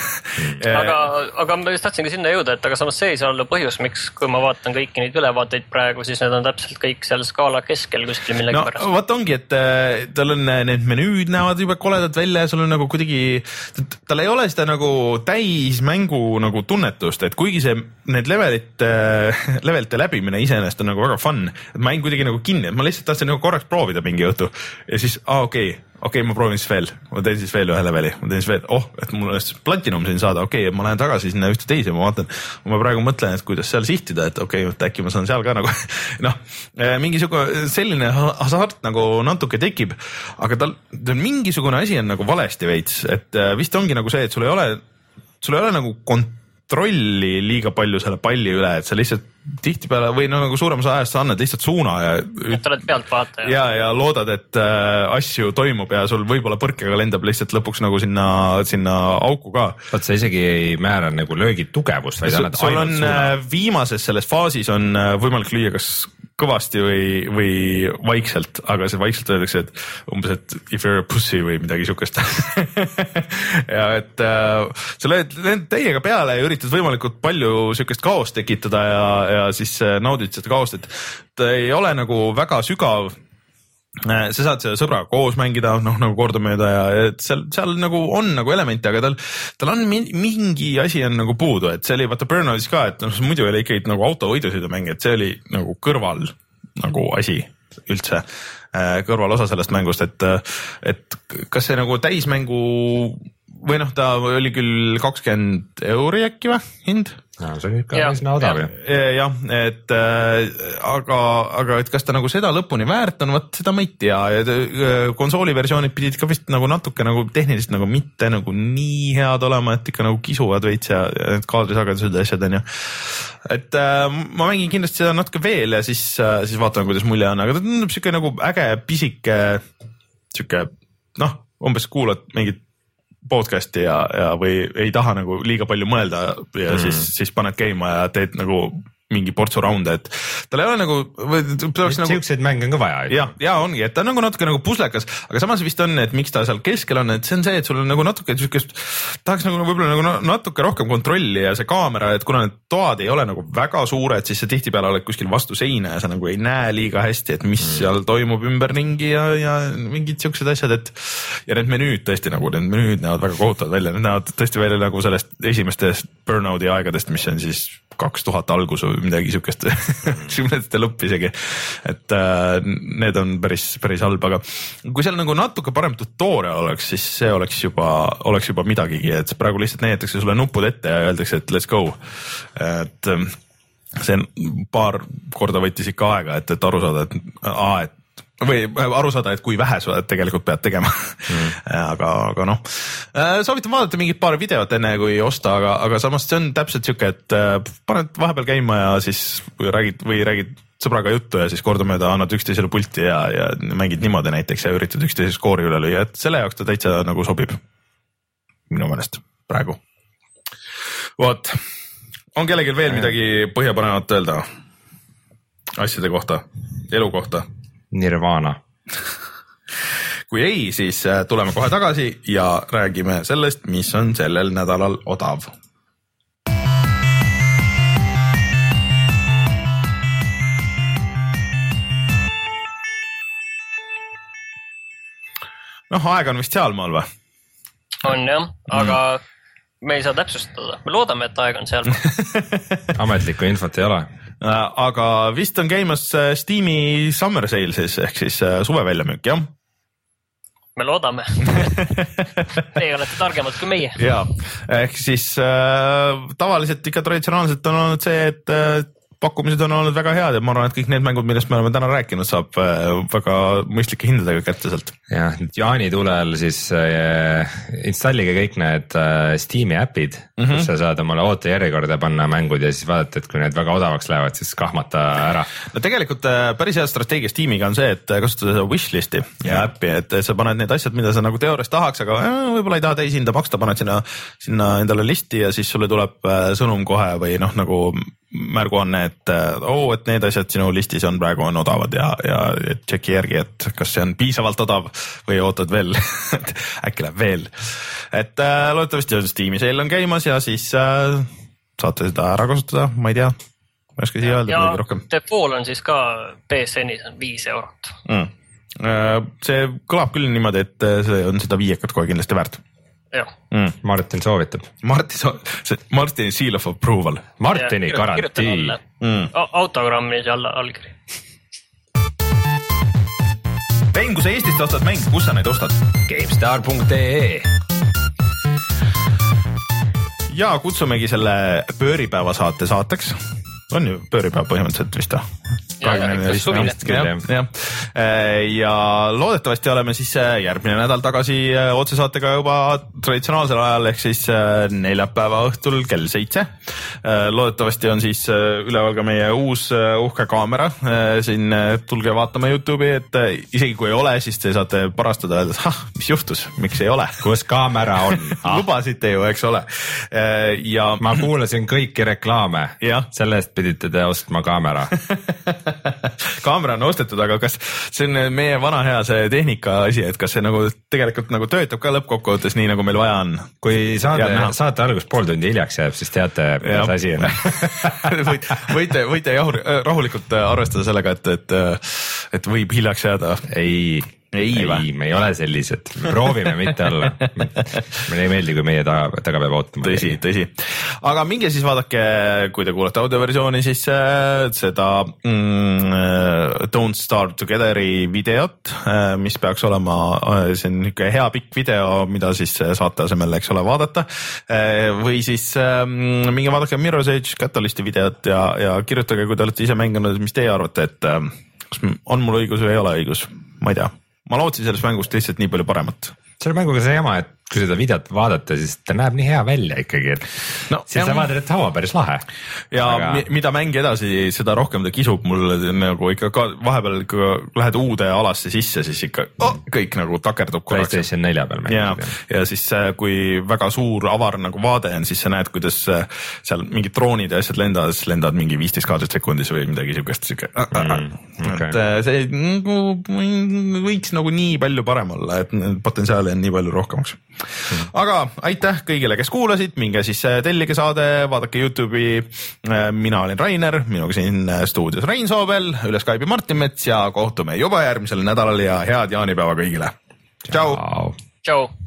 S3: aga, aga ma just tahtsingi sinna jõuda, et aga samas see ei saa olla põhjus, miks kui ma vaatan kõiki neid ülevaateid praegu, siis need on täpselt kõik seal skaala keskel kuskil millegi
S1: no,
S3: pärast.
S1: No vaat ongi, et äh, tal on need menüüd näevad juba koledad välja ja sul on nagu kuidagi, tal ei ole seda nagu täismängu nagu tunnetust, et kuigi see need levelit äh, levelite läbimine iseenesest on nagu väga fun, et ma jäin kuidagi nagu kinni, et ma lihtsalt tahtsin nagu korraks proovida mingi jutu ja siis aa ah, okei okay. okei okay,, ma proovin siis veel, ma teen siis veel ühe leveli, ma teen siis veel, oh, et mul oleks platinum siin saada, okei okay,, ma lähen tagasi sinna ühte teise, ma vaatan, ma praegu mõtlen, et kuidas seal sihtida, et okei okay,, et äkki ma saan seal ka nagu, noh, mingisugune selline hasart nagu natuke tekib, aga tal, tal mingisugune asi on nagu valesti veits, et vist ongi nagu see, et sul ei ole, sul ei ole nagu kontrolli liiga palju selle palli üle, et sa lihtsalt tihtipeale või no nagu suuremas ajast sa annad lihtsalt suuna ja
S3: et oled pealt vaata
S1: ja, ja loodad, et äh, asju toimub ja sul võib-olla põrkega lendab lihtsalt lõpuks nagu sinna, sinna auku ka.
S2: Vaat sa isegi ei määra nagu löögi tugevust, vaid annad
S1: sul on
S2: suuna.
S1: Viimases selles faasis on võimalik lüüa kas kõvasti või, või vaikselt, aga see vaikselt öeldakse, et umbes, et if you're a pussy või midagi sihukest. ja et äh, sa lööd täiega peale ja üritad võimalikult palju sihukest kaost tekitada ja ja siis naudid seda kaost, et ta ei ole nagu väga sügav. Sa saad selle sõbraga koos mängida, noh nagu kordamööda ja et seal, seal nagu on nagu elemente, aga tal, tal on mingi asi on nagu puudu, et see oli vaata Burnoutis ka, et noh, muidu oli ikkagi nagu autovõidusõidumäng, et see oli nagu kõrval nagu asi üldse, kõrval osa sellest mängust, et, et kas see nagu täismängu või noh, ta oli küll kakskümmend euri äkki või hind?
S2: No, see on ikka üsna odav ju.
S1: Jah, et äh, aga, aga et kas ta nagu seda lõpuni väärt on, võt seda ma ei tea ja konsooli versioonid pidid ka vist nagu natuke nagu tehniliselt nagu mitte nagu nii head olema, et ikka nagu kisuvad veits ja need kaadrisagedused ja asjad on ju. Et äh, ma mängin kindlasti seda natuke veel ja siis, äh, siis vaatan, kuidas mulje on, aga ta tundub siuke nagu äge pisike siuke noh, umbes kuulad mingit podcasti ja, ja või ei taha nagu liiga palju mõelda ja mm. siis, siis paned käima ja teed nagu mingi portsu raunde, et tal ei ole nagu
S2: siukseid nagu... mänge on ka vaja.
S1: Ja, ja ongi, et ta on nagu natuke nagu puslekas, aga samas vist on, et miks ta seal keskel on, et see on see, et sul on nagu natuke siukest, tahaks nagu võib-olla nagu natuke rohkem kontrolli ja see kaamera, et kuna need toad ei ole nagu väga suured, siis sa tihtipeale oled kuskil vastu seina ja sa nagu ei näe liiga hästi, et mis mm. seal toimub ümberringi ja, ja mingid siuksed asjad, et ja need menüüd tõesti nagu, need menüüd näevad väga kohutavad välja, need näevad tõesti välja nagu sellest esimestest Burnouti aegadest, mis on siis kaks tuhat algus või midagi siukest, kümnendate lõpp isegi, et äh, need on päris, päris halb, aga kui seal nagu natuke parem tutorial oleks, siis see oleks juba, oleks juba midagigi, et praegu lihtsalt näidatakse sulle nupud ette ja öeldakse, et let's go, et see paar korda võttis ikka aega, et, et aru saada, et aa, et või aru saada, et kui vähe sa tegelikult pead tegema mm. aga, aga noh, soovitan vaadata mingit paar videot enne kui osta, aga, aga samas see on täpselt siuke, et paned vahepeal käima ja siis räägid või räägid sõbraga juttu ja siis kordamööda annad üksteisele pulti ja, ja mängid niimoodi näiteks ja üritad üksteise skoori üle lüüa, et selle jaoks ta täitsa nagu sobib minu meelest praegu. Vot, on kellelgi veel midagi põhjapanevat öelda asjade kohta, elu kohta?
S2: Nirvana.
S1: Kui ei, siis tuleme kohe tagasi ja räägime sellest, mis on sellel nädalal odav. noh, aeg on vist sealmaal või?
S3: On jah, aga mm. me ei saa täpsustada, me loodame, et aeg on sealmaal.
S2: Ametlikku infot ei ole.
S1: Aga vist on käimas Steam'i Summer Sale siis, ehk siis suve väljamüük, jah?
S3: Me loodame. Teie olete targemad kui meie.
S1: Jaa, ehk siis äh, tavaliselt ikka traditsionaalselt on olnud see, et äh, pakkumised on olnud väga head ja ma arvan, et kõik need mängud, millest me oleme täna rääkinud, saab väga mõistlike hindadega kätte sealt.
S2: jah, jaanitulel siis äh, installige kõik need äh, Steam'i äpid, mm -hmm. kus sa saad omale ootejärjekorda panna mängud ja siis vaadata, et kui need väga odavaks lähevad, siis kahmata ära.
S1: No tegelikult äh, päris hea strateegia Steamiga on see, et kasutada seda wishlist'i ja äppi, et sa paned need asjad, mida sa nagu teoorias tahaks, aga äh, võib-olla ei taha täishinda maksta, paned sinna, sinna endale listi ja siis sulle tuleb äh, sõnum kohe või noh, nagu märguanne, et oo, oh, et need asjad sinu listis on praegu on odavad ja, ja tšeki järgi, et kas see on piisavalt odav või ootad veel äkki läheb veel. Et äh, loodetavasti Steam'i sale on käimas ja siis äh, saate seda ära kasutada, ma ei tea, ma ei oska siia öelda midagi rohkem.
S3: The Fall on siis ka P S N-is on viis eurot.
S1: Mm. Äh, see kõlab küll niimoodi, et see on seda viiekat kohe kindlasti väärt.
S2: Mm. Martin soovitab.
S1: Martin, see Martini seal of approval.
S2: Martini ja, garantii.
S3: Mm. Autogrammi alla allkiri.
S1: Pein, kui sa Eestist ostad mäng, kus sa neid ostad?
S2: GameStar punkt ee
S1: Ja kutsumegi selle pööripäeva saate saateks. On ju pööripäev põhimõtteliselt vist või? Ja, ja loodetavasti oleme siis järgmine nädal tagasi otsesaatega juba traditsionaalsel ajal ehk siis neljapäeva õhtul kell seitse. Loodetavasti on siis üleval ka meie uus uhke kaamera. Siin tulge vaatama YouTube'i, et isegi kui ei ole, siis te saate parastada öelda, et ah, mis juhtus, miks ei ole?
S2: Kus kaamera on?
S1: Lubasite ju, eks ole. Ja
S2: ma kuulasin kõiki reklaame.
S1: Ja.
S2: Sellest pidite te ostma kaamera.
S1: Kaamera on ostetud, aga kas see on meie vana hea see tehnika asi, et kas see nagu tegelikult nagu töötab ka lõppkokkuvõttes nii, nagu meil vaja on?
S2: Kui saate, saate algus pool tundi hiljaks jääb, siis teate, mis asi on.
S1: võite, võite, võite rahulikult arvestada sellega, et, et, et võib hiljaks jääda.
S2: Ei, ei, ei me ei ole sellised, me proovime mitte olla. Meile ei meeldi, kui meie taga, taga peab ootama.
S1: Tõsi, tõsi. Aga minge siis vaadake, kui te kuulete audioversiooni, siis äh, seda mm, Don't Starve Together'i videot, äh, mis peaks olema, äh, see on niisugune hea pikk video, mida siis saate asemel, eks ole, vaadata. Äh, või siis äh, minge vaadake Mirror's Edge Catalysti videot ja, ja kirjutage, kui te olete ise mänginud, mis teie arvate, et äh, kas on mul õigus või ei ole õigus, ma ei tea. Ma lootsin sellest mängust lihtsalt nii palju paremat.
S2: Selle mänguga see jama, et kui seda videot vaadata, siis ta näeb nii hea välja ikkagi, et no, siis sa vaatad, et hava päris lahe.
S1: Ja aga... mida mängi edasi, seda rohkem ta kisub mulle nagu ikka ka vahepeal, kui lähed uude alasse sisse, siis ikka oh, kõik nagu takerdub korraks.
S2: PlayStation nelja peal mängid.
S1: Ja, ja siis kui väga suur avar nagu vaade on, siis sa näed, kuidas seal mingid droonid ja asjad lendavad, siis lendavad mingi viisteist kaadrit sekundis või midagi siukest. Mm, okay. Et see nagu, võiks nagu nii palju parem olla, et potentsiaali on nii palju rohkemaks. Aga aitäh kõigile, kes kuulasid, minge siis tellige saade, vaadake YouTube'i. Mina olin Rainer, minuga siin stuudios Rein Soobel, üle Skype'i Martin Mets ja kohtume juba järgmisel nädalal ja head jaanipäeva kõigile. Tšau.
S3: Tšau.